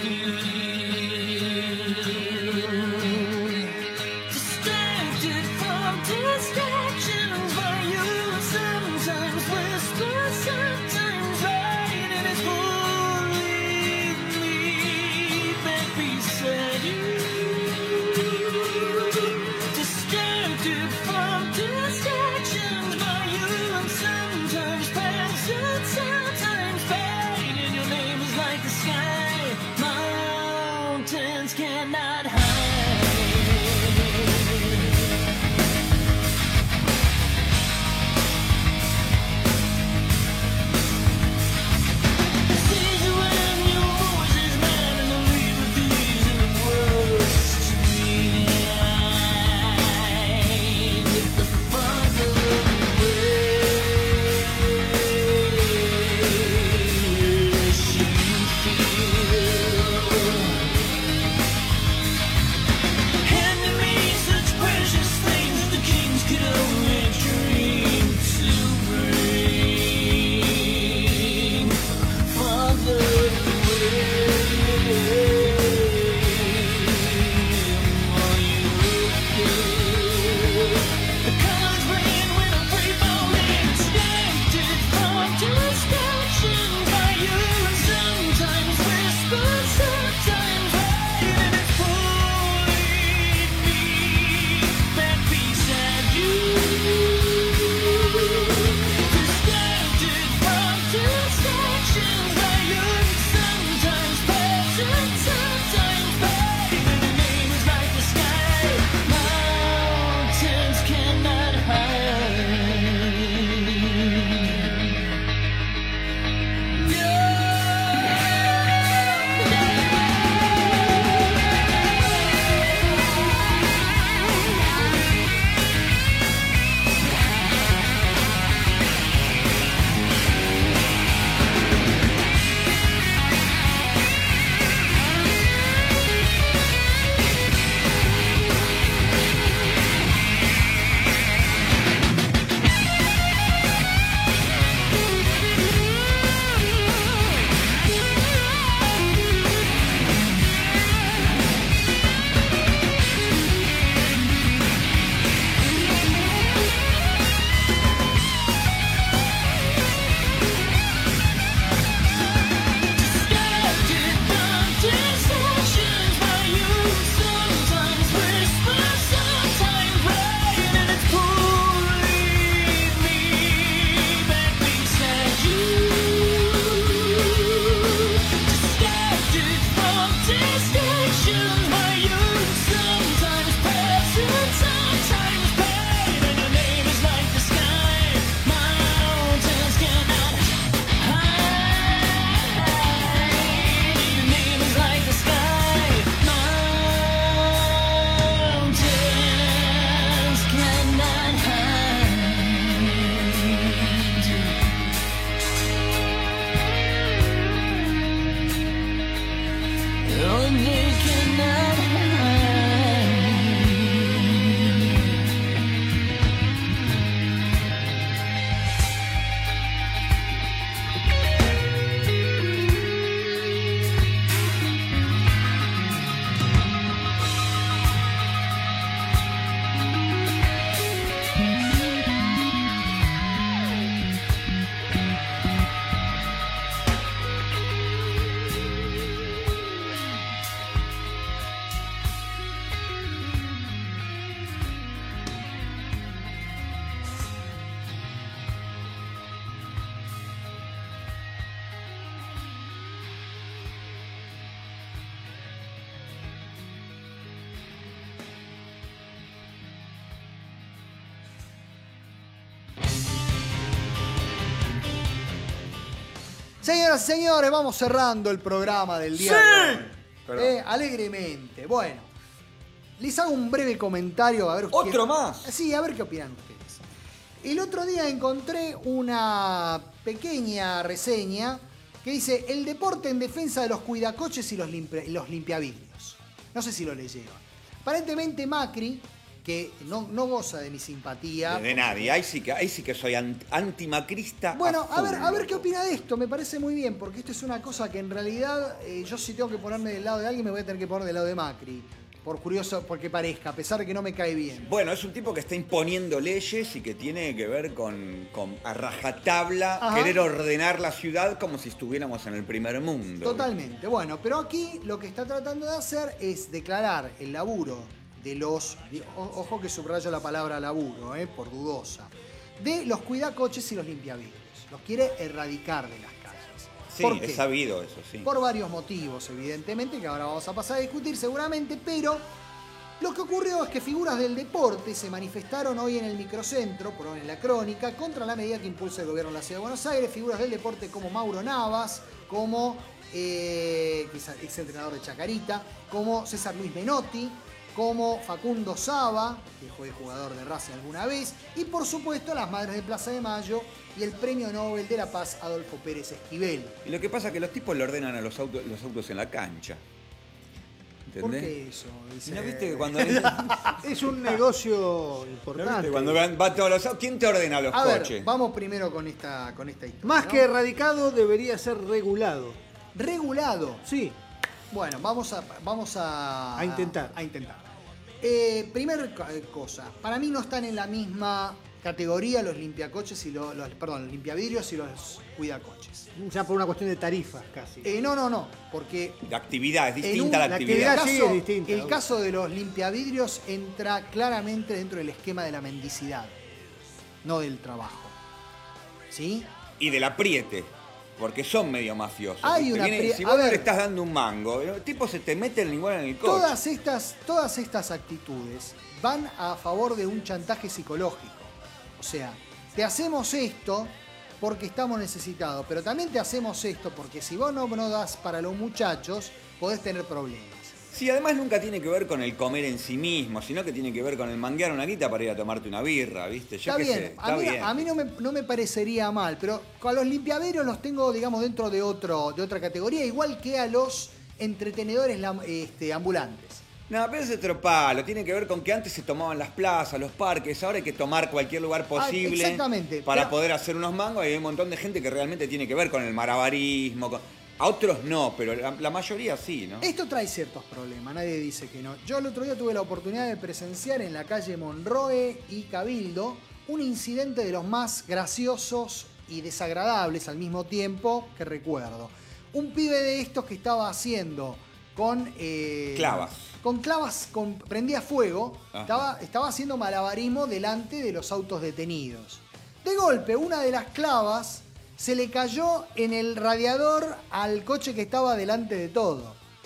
C: feel. Distracted from distractions by you, sometimes whisper, sometimes right, and it's pulling me back beside you. Distracted from distractions by you, and sometimes pass and sometimes fade, and your name is like the sky mountains cannot hide. See you when your voice is mine, and the liberties and the worst to be denied. The farther away, less you feel. Handing me such precious things the kings could only dream to bring. Farther away, more you feel. The colors rain when I pray for rain. Distracted from distraction by you, and sometimes whisper, sometimes right, and it's pulling me back beside you. Distracted from distractions by you, sometimes pass and sometimes fade, and your name is like the sky mountains cannot hide. Yeah.
D: Señoras y señores, vamos cerrando el programa del día
F: ¡Sí!
D: de hoy.
F: Perdón.
D: Eh, alegremente. Bueno, les hago un breve comentario. A ver
F: ¿Otro
D: qué-
F: más?
D: Sí, a ver qué opinan ustedes. El otro día encontré una pequeña reseña que dice: el deporte en defensa de los cuidacoches y los, limpia- y los limpiavidrios. No sé si lo leyeron. Aparentemente Macri, que no, no goza de mi simpatía.
F: De nadie, ahí sí que, ahí sí que soy ant- antimacrista.
D: Bueno, a
F: full,
D: ver, a ver
F: loco.
D: qué opina de esto. Me parece muy bien, porque esto es una cosa que en realidad eh, yo si tengo que ponerme del lado de alguien me voy a tener que poner del lado de Macri. Por curioso, porque parezca, a pesar de que no me cae bien.
F: Bueno, es un tipo que está imponiendo leyes y que tiene que ver con, con a rajatabla
D: Ajá.
F: querer ordenar la ciudad como si estuviéramos en el primer mundo.
D: Totalmente. Bueno, pero aquí lo que está tratando de hacer es declarar el laburo de los, de- o- ojo que subrayo la palabra laburo, eh, por dudosa, de los cuidacoches y los limpiavidrios. Los quiere erradicar de las calles.
F: Sí,
D: ¿Por qué?
F: he sabido eso, sí.
D: Por varios motivos, evidentemente, que ahora vamos a pasar a discutir seguramente, pero lo que ocurrió es que figuras del deporte se manifestaron hoy en el microcentro, por hoy en la crónica, contra la medida que impulsa el gobierno de la Ciudad de Buenos Aires. Figuras del deporte como Mauro Navas, como eh, que es ex entrenador de Chacarita, como César Luis Menotti, como Facundo Saba, que fue jugador de Racing alguna vez, y por supuesto las Madres de Plaza de Mayo y el Premio Nobel de la Paz Adolfo Pérez Esquivel.
F: Y lo que pasa es que los tipos le ordenan a los autos, los autos en la cancha.
D: ¿Por
F: ¿Entendés?
D: qué eso? Dice-
F: ¿No viste que cuando,
E: Es un negocio
F: ¿no
E: importante.
F: viste cuando van, va todos los autos? ¿Quién te ordena los
D: A
F: coches?
D: ver, vamos primero con esta, con esta historia.
E: Más
D: ¿no?
E: que erradicado, debería ser regulado.
D: Regulado.
E: Sí.
D: Bueno, vamos a, vamos a,
E: A intentar.
D: A intentar. Eh, primer co- eh, cosa, para mí no están en la misma categoría los limpiacoches y los, los- perdón, los limpiavidrios y los cuidacoches.
E: Ya por una cuestión de tarifas casi.
D: Eh, no, no, no, porque
F: La actividad es
D: en
F: distinta
D: un-
F: a la
E: la
F: actividad.
E: actividad sí
D: caso-
E: es distinta,
D: el
E: obvio.
D: caso de los limpiavidrios entra claramente dentro del esquema de la mendicidad, no del trabajo. ¿Sí?
F: Y del apriete, porque son medio mafiosos.
D: Hay
F: ¿viste?
D: una
F: Viene-
D: apri-
F: si
D: a
F: vos no
D: ver.
F: le estás dando un mango, el tipo se te mete igual en el coche.
D: Todas estas, todas estas actitudes van a favor de un chantaje psicológico. O sea, te hacemos esto porque estamos necesitados, pero también te hacemos esto porque si vos no, no das para los muchachos, podés tener problemas.
F: Sí, además nunca tiene que ver con el comer en sí mismo, sino que tiene que ver con el manguear una guita para ir a tomarte una birra, ¿viste? Yo
D: Está
F: qué
D: bien,
F: sé,
D: a, mí, a mí no, me, no me parecería mal, pero con los limpiaderos los tengo, digamos, dentro de, otro, de otra categoría, igual que a los entretenedores lam- este, ambulantes.
F: No, pero ese es otro palo. Tiene que ver con que antes se tomaban las plazas, los parques, ahora hay que tomar cualquier lugar posible
D: Ah, exactamente,
F: para
D: pero-
F: poder hacer unos mangos. Y hay un montón de gente que realmente tiene que ver con el malabarismo. con- A otros no, pero la, la mayoría sí, ¿no?
D: Esto trae ciertos problemas, nadie dice que no. Yo el otro día tuve la oportunidad de presenciar en la calle Monroe y Cabildo un incidente de los más graciosos y desagradables al mismo tiempo que recuerdo. Un pibe de estos que estaba haciendo con... eh,
F: Clavas.
D: Con clavas, con, prendía fuego,
F: Ajá.
D: estaba, estaba haciendo malabarismo delante de los autos detenidos. De golpe, una de las clavas se le cayó en el radiador al coche que estaba delante de todo.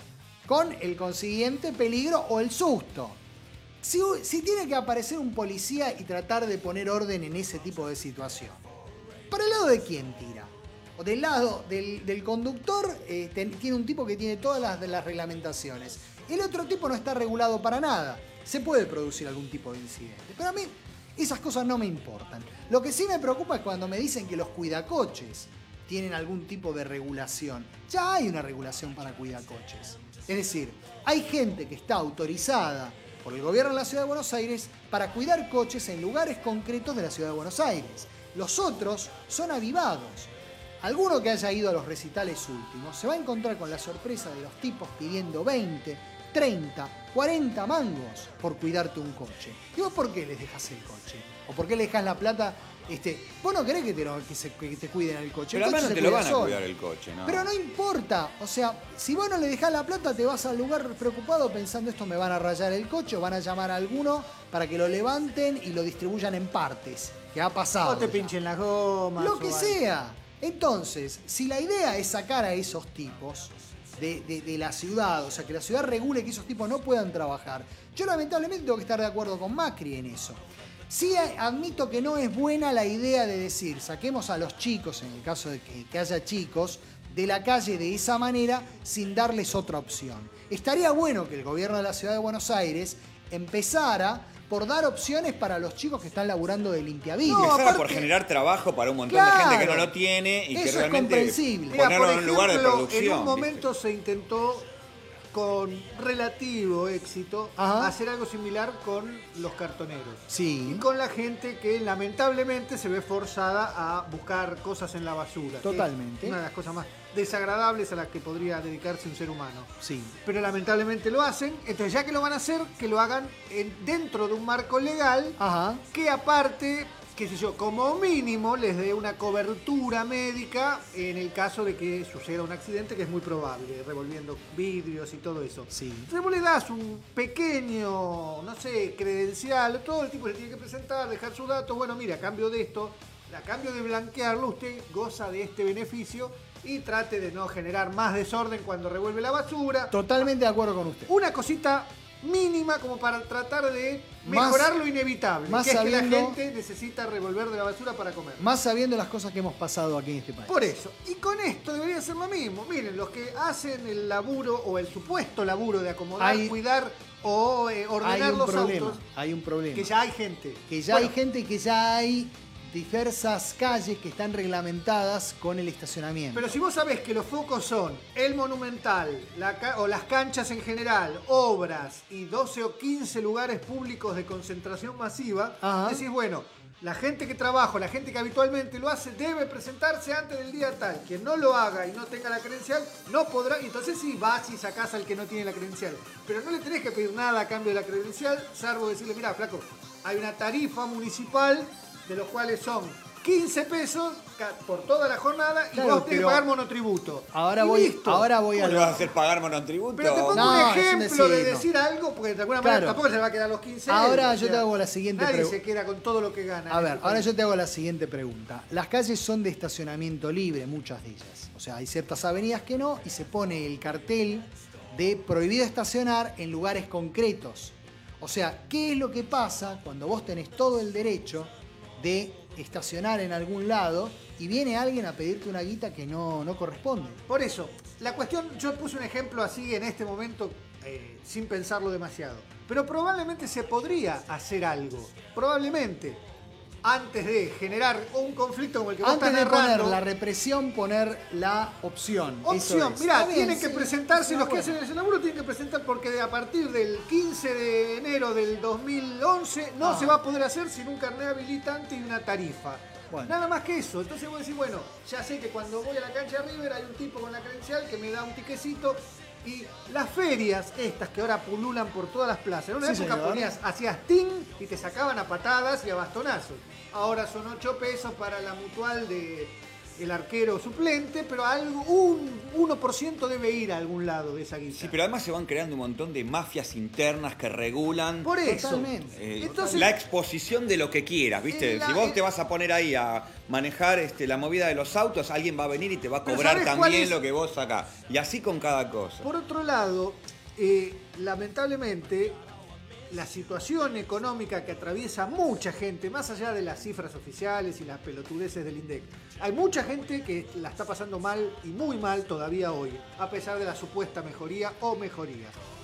D: con el consiguiente peligro o el susto. Si, si tiene que aparecer un policía y tratar de poner orden en ese tipo de situación, ¿para el lado de quién tira? O del lado del, del conductor, eh, ten, tiene un tipo que tiene todas las, las reglamentaciones. El otro tipo no está regulado para nada. Se puede producir algún tipo de incidente. Pero a mí esas cosas no me importan. Lo que sí me preocupa es cuando me dicen que los cuidacoches tienen algún tipo de regulación. Ya hay una regulación para cuidacoches. Es decir, hay gente que está autorizada por el gobierno de la Ciudad de Buenos Aires para cuidar coches en lugares concretos de la Ciudad de Buenos Aires. Los otros son avivados. Alguno que haya ido a los recitales últimos se va a encontrar con la sorpresa de los tipos pidiendo veinte, treinta, cuarenta mangos por cuidarte un coche. ¿Y vos por qué les dejas el coche? ¿O por qué le dejas la plata? Este, vos no querés que te, que se, que te cuiden el coche.
F: Pero
D: el coche
F: además no
D: se
F: te lo
D: cuida
F: van a
D: solo.
F: cuidar el coche, ¿no?
D: Pero no importa. O sea, si vos no le dejás la plata, te vas al lugar preocupado pensando esto me van a rayar el coche o van a llamar a alguno para que lo levanten y lo distribuyan en partes. Que ha pasado.
E: O te
D: ya.
E: pinchen las gomas.
D: Lo
E: o
D: que
E: algo.
D: sea. Entonces, si la idea es sacar a esos tipos de, de, de la ciudad, o sea, que la ciudad regule que esos tipos no puedan trabajar, yo lamentablemente tengo que estar de acuerdo con Macri en eso. Sí admito que no es buena la idea de decir, saquemos a los chicos, en el caso de que, que haya chicos, de la calle de esa manera sin darles otra opción. Estaría bueno que el gobierno de la Ciudad de Buenos Aires empezara por dar opciones para los chicos que están laburando de limpiavidrios.
F: No,
D: Aparte-
F: por generar trabajo para un montón
D: Claro.
F: de gente que no lo tiene y que
D: Eso es
F: realmente
D: comprensible.
E: Mira,
F: ponerlo
E: por
F: en un lugar de
E: ejemplo,
F: producción.
E: En un
F: ¿viste?
E: momento se intentó con relativo éxito
D: Ajá.
E: hacer algo similar con los cartoneros.
D: Sí.
E: Y con la gente que lamentablemente se ve forzada a buscar cosas en la basura. que es
D: Totalmente.
E: Una de las cosas más desagradables a las que podría dedicarse un ser humano.
D: Sí.
E: Pero lamentablemente lo hacen, entonces ya que lo van a hacer, que lo hagan en- dentro de un marco legal
D: Ajá.
E: que aparte, qué sé yo, como mínimo les dé una cobertura médica en el caso de que suceda un accidente, que es muy probable, revolviendo vidrios y todo eso.
D: Sí.
E: Entonces vos le das un pequeño, no sé, credencial, todo el tipo le tiene que presentar, dejar sus datos, bueno, mira, a cambio de esto, a cambio de blanquearlo, usted goza de este beneficio y trate de no generar más desorden cuando revuelve la basura.
D: Totalmente de acuerdo con usted.
E: Una cosita mínima como para tratar de
D: Más-
E: mejorar lo inevitable,
D: más
E: que es que
D: sabiendo-
E: la gente necesita revolver de la basura para comer.
D: Más sabiendo las cosas que hemos pasado aquí en este país.
E: Por eso, y con esto debería ser lo mismo. Miren, los que hacen el laburo o el supuesto laburo de acomodar,
D: Hay-
E: cuidar o eh,
D: Hay
E: ordenar
D: un
E: los
D: problema.
E: autos,
D: Hay un problema.
E: que ya hay gente.
D: Que ya
E: Bueno,
D: hay gente y que ya hay diversas calles que están reglamentadas con el estacionamiento.
E: Pero si vos sabés que los focos son el Monumental, la ca- o las canchas en general, obras y doce o quince lugares públicos de concentración masiva,
D: Ajá.
E: decís, bueno, la gente que trabaja, la gente que habitualmente lo hace, debe presentarse antes del día tal. Quien no lo haga y no tenga la credencial, no podrá. Y entonces sí, vas y sacás al que no tiene la credencial. Pero no le tenés que pedir nada a cambio de la credencial, salvo decirle, mira, flaco, hay una tarifa municipal de los cuales son quince pesos ca- por toda la jornada y
D: Claro,
E: vos tenés que
D: pero-
E: pagar monotributo.
D: Ahora
E: Y
D: voy,
E: listo.
D: ahora voy a
F: ¿Cómo le
D: lo-
F: vas a hacer pagar monotributo?
E: Pero te pongo
D: No,
E: un
D: es un
E: ejemplo de
D: decir, no.
E: decir algo, porque de alguna
D: Claro.
E: manera tampoco se le va a quedar los quince
D: Ahora
E: euros,
D: yo te hago la siguiente
E: Nadie
D: pregu-
E: se queda con todo lo que gana.
D: A
E: en
D: ver,
E: este
D: ahora
E: país.
D: yo te hago la siguiente pregunta. Las calles son de estacionamiento libre, muchas de ellas. O sea, hay ciertas avenidas que no y se pone el cartel de prohibido estacionar en lugares concretos. O sea, ¿qué es lo que pasa cuando vos tenés todo el derecho de estacionar en algún lado y viene alguien a pedirte una guita que no, no corresponde?
E: Por eso, la cuestión, yo puse un ejemplo así en este momento, eh, sin pensarlo demasiado. Pero probablemente se podría hacer algo. Probablemente. Antes de generar un conflicto como el que vos
D: Antes
E: estás
D: de poner
E: narrando.
D: la represión, poner la opción. Eso
E: Opción,
D: es.
E: mirá,
D: Está bien,
E: tienen que
D: sí,
E: presentarse,
D: está
E: los que
D: bueno.
E: hacen ese laburo tienen que presentar porque a partir del quince de enero del dos mil once no
D: Ah.
E: se va a poder hacer sin un carnet habilitante y una tarifa.
D: Bueno.
E: Nada más que eso. Entonces vos decís, bueno, ya sé que cuando voy a la cancha de River hay un tipo con la credencial que me da un tiquecito. Y las ferias estas que ahora pululan por todas las plazas. En una
D: Sí,
E: época
D: señor.
E: ponías, hacías ting y te sacaban a patadas y a bastonazos. Ahora son ocho pesos para la mutual de el arquero suplente, pero algo, un uno por ciento debe ir a algún lado de esa guita.
F: Sí, pero además se van creando un montón de mafias internas que regulan
E: Por eso.
D: Totalmente.
F: eh,
E: Entonces-
F: la exposición de lo que quieras, ¿viste?
E: En la-
F: si vos
E: en-
F: te vas a poner ahí a manejar este, la movida de los autos, alguien va a venir y te va a
E: Pero
F: cobrar
E: ¿sabés cuál
F: también
E: es?
F: lo que vos sacás. Y así con cada cosa.
E: Por otro lado, eh, lamentablemente, la situación económica que atraviesa mucha gente, más allá de las cifras oficiales y las pelotudeces del INDEC, hay mucha gente que la está pasando mal y muy mal todavía hoy, a pesar de la supuesta mejoría o mejoría.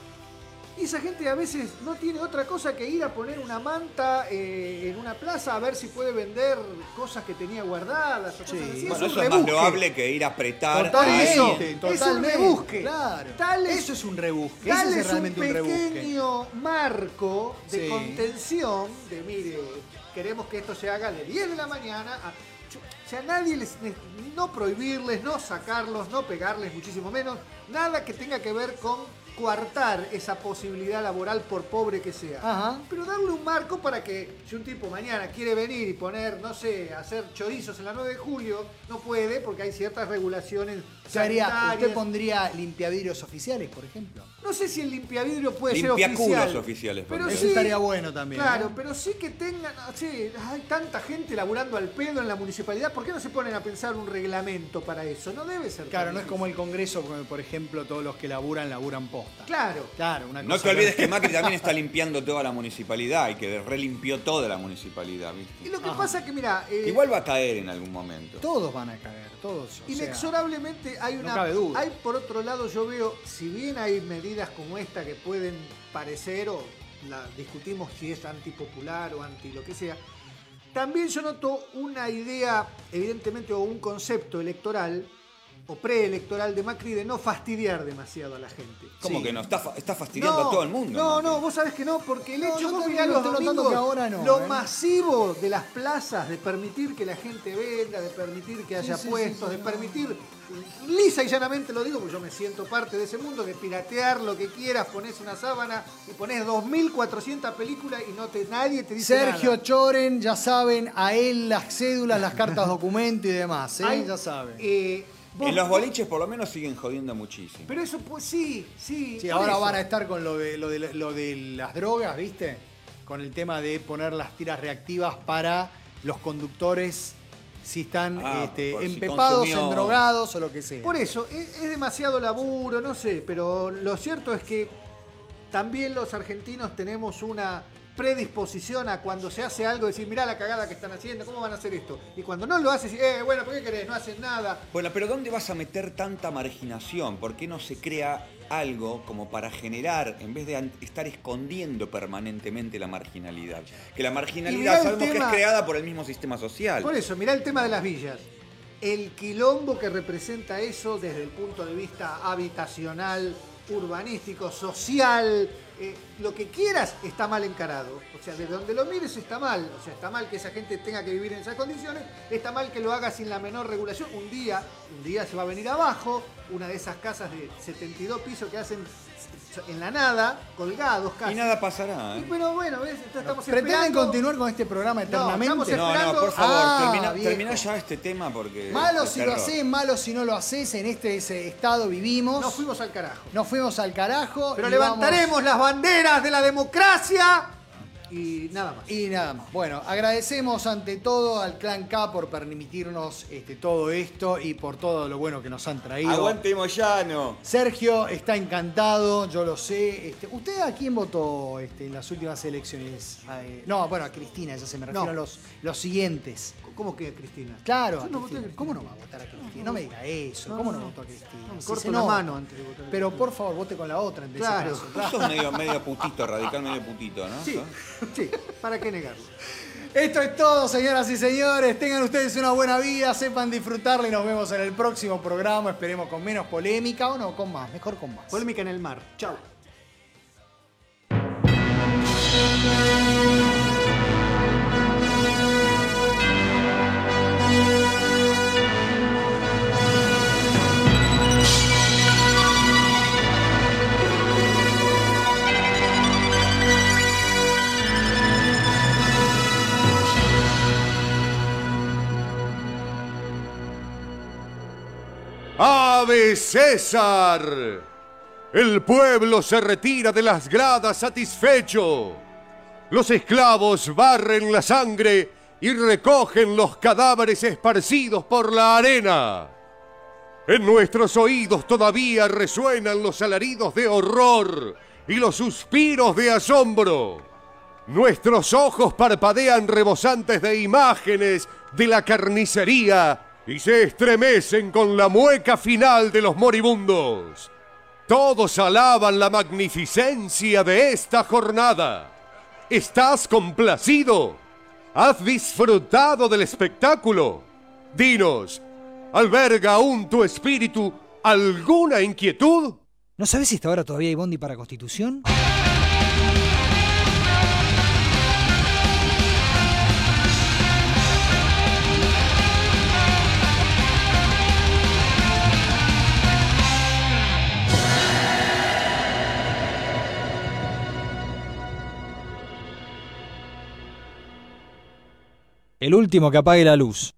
E: Y esa gente a veces no tiene otra cosa que ir a poner una manta eh, en una plaza a ver si puede vender cosas que tenía guardadas. O cosas
D: Sí.
E: así.
F: Bueno,
E: es
F: eso
E: un
F: es más
E: rebusque.
F: loable que ir a apretar a
D: Totalmente,
F: alguien.
E: Es un
D: totalmente.
E: rebusque.
D: Claro.
E: Dale-
D: Eso es un rebusque. Eso
E: Dale
D: es realmente
E: un
D: un rebusque.
E: pequeño marco de
D: Sí.
E: contención de, mire, queremos que esto se haga de diez de la mañana a... O sea, nadie les... No prohibirles, no sacarlos, no pegarles, muchísimo menos. Nada que tenga que ver con coartar esa posibilidad laboral por pobre que sea.
D: Ajá.
E: Pero darle un marco para que si un tipo mañana quiere venir y poner, no sé, hacer chorizos en la nueve de julio, no puede porque hay ciertas regulaciones
D: ¿Qué haría?
E: sanitarias.
D: ¿Usted pondría limpiavidrios oficiales, por ejemplo?
E: No sé si el limpiavidrio puede
F: Limpiaculos
E: ser oficial.
F: oficiales,
E: Pero
F: porque-
D: Eso
E: sí,
D: estaría bueno también.
E: Claro,
D: ¿eh?
E: pero sí que tengan, sí, hay tanta gente laburando al pedo en la municipalidad, ¿por qué no se ponen a pensar un reglamento para eso? No debe ser.
D: Claro,
E: tan
D: no es como el Congreso, como, por ejemplo, todos los que laburan, laburan posta.
E: Claro.
D: Claro, una
F: No
D: cosa
F: te olvides que Macri también está limpiando toda la municipalidad y que relimpió toda la municipalidad,
E: Y
F: ¿viste?
E: lo que
D: Ajá.
E: pasa es que, mira, eh,
F: Igual va a caer en algún momento.
D: Todos van a caer, todos. o sea,
E: inexorablemente hay
D: no
E: una.
D: cabe duda.
E: Hay, por otro lado, yo veo, si bien hay medidas como esta que pueden parecer, o la discutimos si es antipopular o anti lo que sea, también yo noto una idea, evidentemente, o un concepto electoral o preelectoral de Macri de no fastidiar demasiado a la gente.
F: ¿Cómo
D: Sí.
F: que no? Está, fa- está fastidiando a todo el mundo.
E: No,
F: Macri.
E: no, vos sabés que no, porque el
D: No,
E: hecho,
D: yo
E: vos
D: también
E: mirá
D: lo
E: los
D: estoy notando
E: domingos,
D: que ahora no,
E: lo
D: ¿eh?
E: masivo de las plazas, de permitir que la gente venda, de permitir que haya
D: Sí, sí,
E: puestos,
D: sí,
E: de
D: sí,
E: permitir, lisa y llanamente lo digo, porque yo me siento parte de ese mundo, de piratear lo que quieras, pones una sábana y pones dos mil cuatrocientas películas y no te, nadie te dice
D: Sergio
E: nada.
D: Choren, ya saben, a él las cédulas, las cartas documento y demás, ¿eh?
E: Hay,
D: ya saben.
E: eh, vos-
F: En los boliches por lo menos siguen jodiendo muchísimo.
E: Pero eso, pues sí, sí.
D: Sí,
E: por
D: ahora
E: eso.
D: van a estar con lo de, lo, de, lo de las drogas, ¿viste? Con el tema de poner las tiras reactivas para los conductores si están
F: Ah,
D: este,
F: por si
D: empepados,
F: consumió-
D: endrogados o lo que sea.
E: Por eso, es, es demasiado laburo, no sé, pero lo cierto es que también los argentinos tenemos una predisposición a cuando se hace algo, decir, mirá la cagada que están haciendo, ¿cómo van a hacer esto? Y cuando no lo haces, eh, bueno, ¿por qué querés? No hacen nada.
F: Bueno, pero ¿dónde vas a meter tanta marginación? ¿Por qué no se crea algo como para generar, en vez de an- estar escondiendo permanentemente la marginalidad? Que la
E: Y mirá
F: marginalidad
E: el
F: sabemos que
E: tema-
F: es creada por el mismo sistema social.
E: Por eso, mirá el tema de las villas. El quilombo que representa eso desde el punto de vista habitacional, urbanístico, social, eh, lo que quieras está mal encarado. O sea, desde donde lo mires está mal. O sea, está mal que esa gente tenga que vivir en esas condiciones, está mal que lo haga sin la menor regulación. Un día, un día se va a venir abajo, una de esas casas de setenta y dos pisos que hacen en la nada, colgados casi.
F: Y nada pasará,
E: Y,
F: ¿eh?
E: pero bueno, ¿ves? Entonces estamos
D: ¿Pretenden
E: esperando-
D: continuar con este programa eternamente?
E: estamos
F: No, no,
E: esperando-
F: por favor,
D: Ah,
F: termina,
D: viejo.
F: termina ya este tema porque...
D: Malo
F: es
D: si lo
F: terror.
D: haces, malo si no lo haces, en este ese estado vivimos.
E: Nos fuimos al carajo.
D: Nos fuimos al carajo.
E: Pero
D: y
E: levantaremos
D: vamos-
E: las banderas de la democracia y nada más.
D: Y nada más. Bueno, agradecemos ante todo al Clan K por permitirnos este, todo esto y por todo lo bueno que nos han traído.
F: ¡Aguante Moyano!
D: Sergio está encantado, yo lo sé. Este, ¿Usted a quién votó este, en las últimas elecciones? Eh, no, bueno, a Cristina, ya se me refiero
E: No.
D: a los, los siguientes.
E: ¿Cómo que Cristina?
D: Claro,
E: Yo
D: a
E: no voté a
D: Cristina.
E: Cristina.
D: ¿Cómo no va a votar a Cristina? No me diga eso.
E: No,
D: ¿Cómo
E: no,
D: no
E: no.
D: votó a Cristina?
E: No, me
D: Sí,
E: corto
D: se
E: la
D: nota.
E: mano antes de votar a
D: Pero
E: Cristina.
D: por favor, vote con la otra en ese
E: Claro.
D: caso.
F: Vos sos medio, medio putito, radical medio putito, ¿no?
E: Sí,
F: ¿Sos?
E: sí, ¿para qué negarlo?
D: Esto es todo, señoras y señores. Tengan ustedes una buena vida, sepan disfrutarla y nos vemos en el próximo programa. Esperemos con menos polémica o no, con más, mejor con más.
E: Polémica en el mar. Chau.
A: ¡Ave César! El pueblo se retira de las gradas satisfecho. Los esclavos barren la sangre y recogen los cadáveres esparcidos por la arena. En nuestros oídos todavía resuenan los alaridos de horror y los suspiros de asombro. Nuestros ojos parpadean rebosantes de imágenes de la carnicería y se estremecen con la mueca final de los moribundos. Todos alaban la magnificencia de esta jornada. ¿Estás complacido? ¿Has disfrutado del espectáculo? Dinos, ¿alberga aún tu espíritu alguna inquietud?
B: ¿No sabes si hasta ahora todavía hay bondi para Constitución? El último que apague la luz.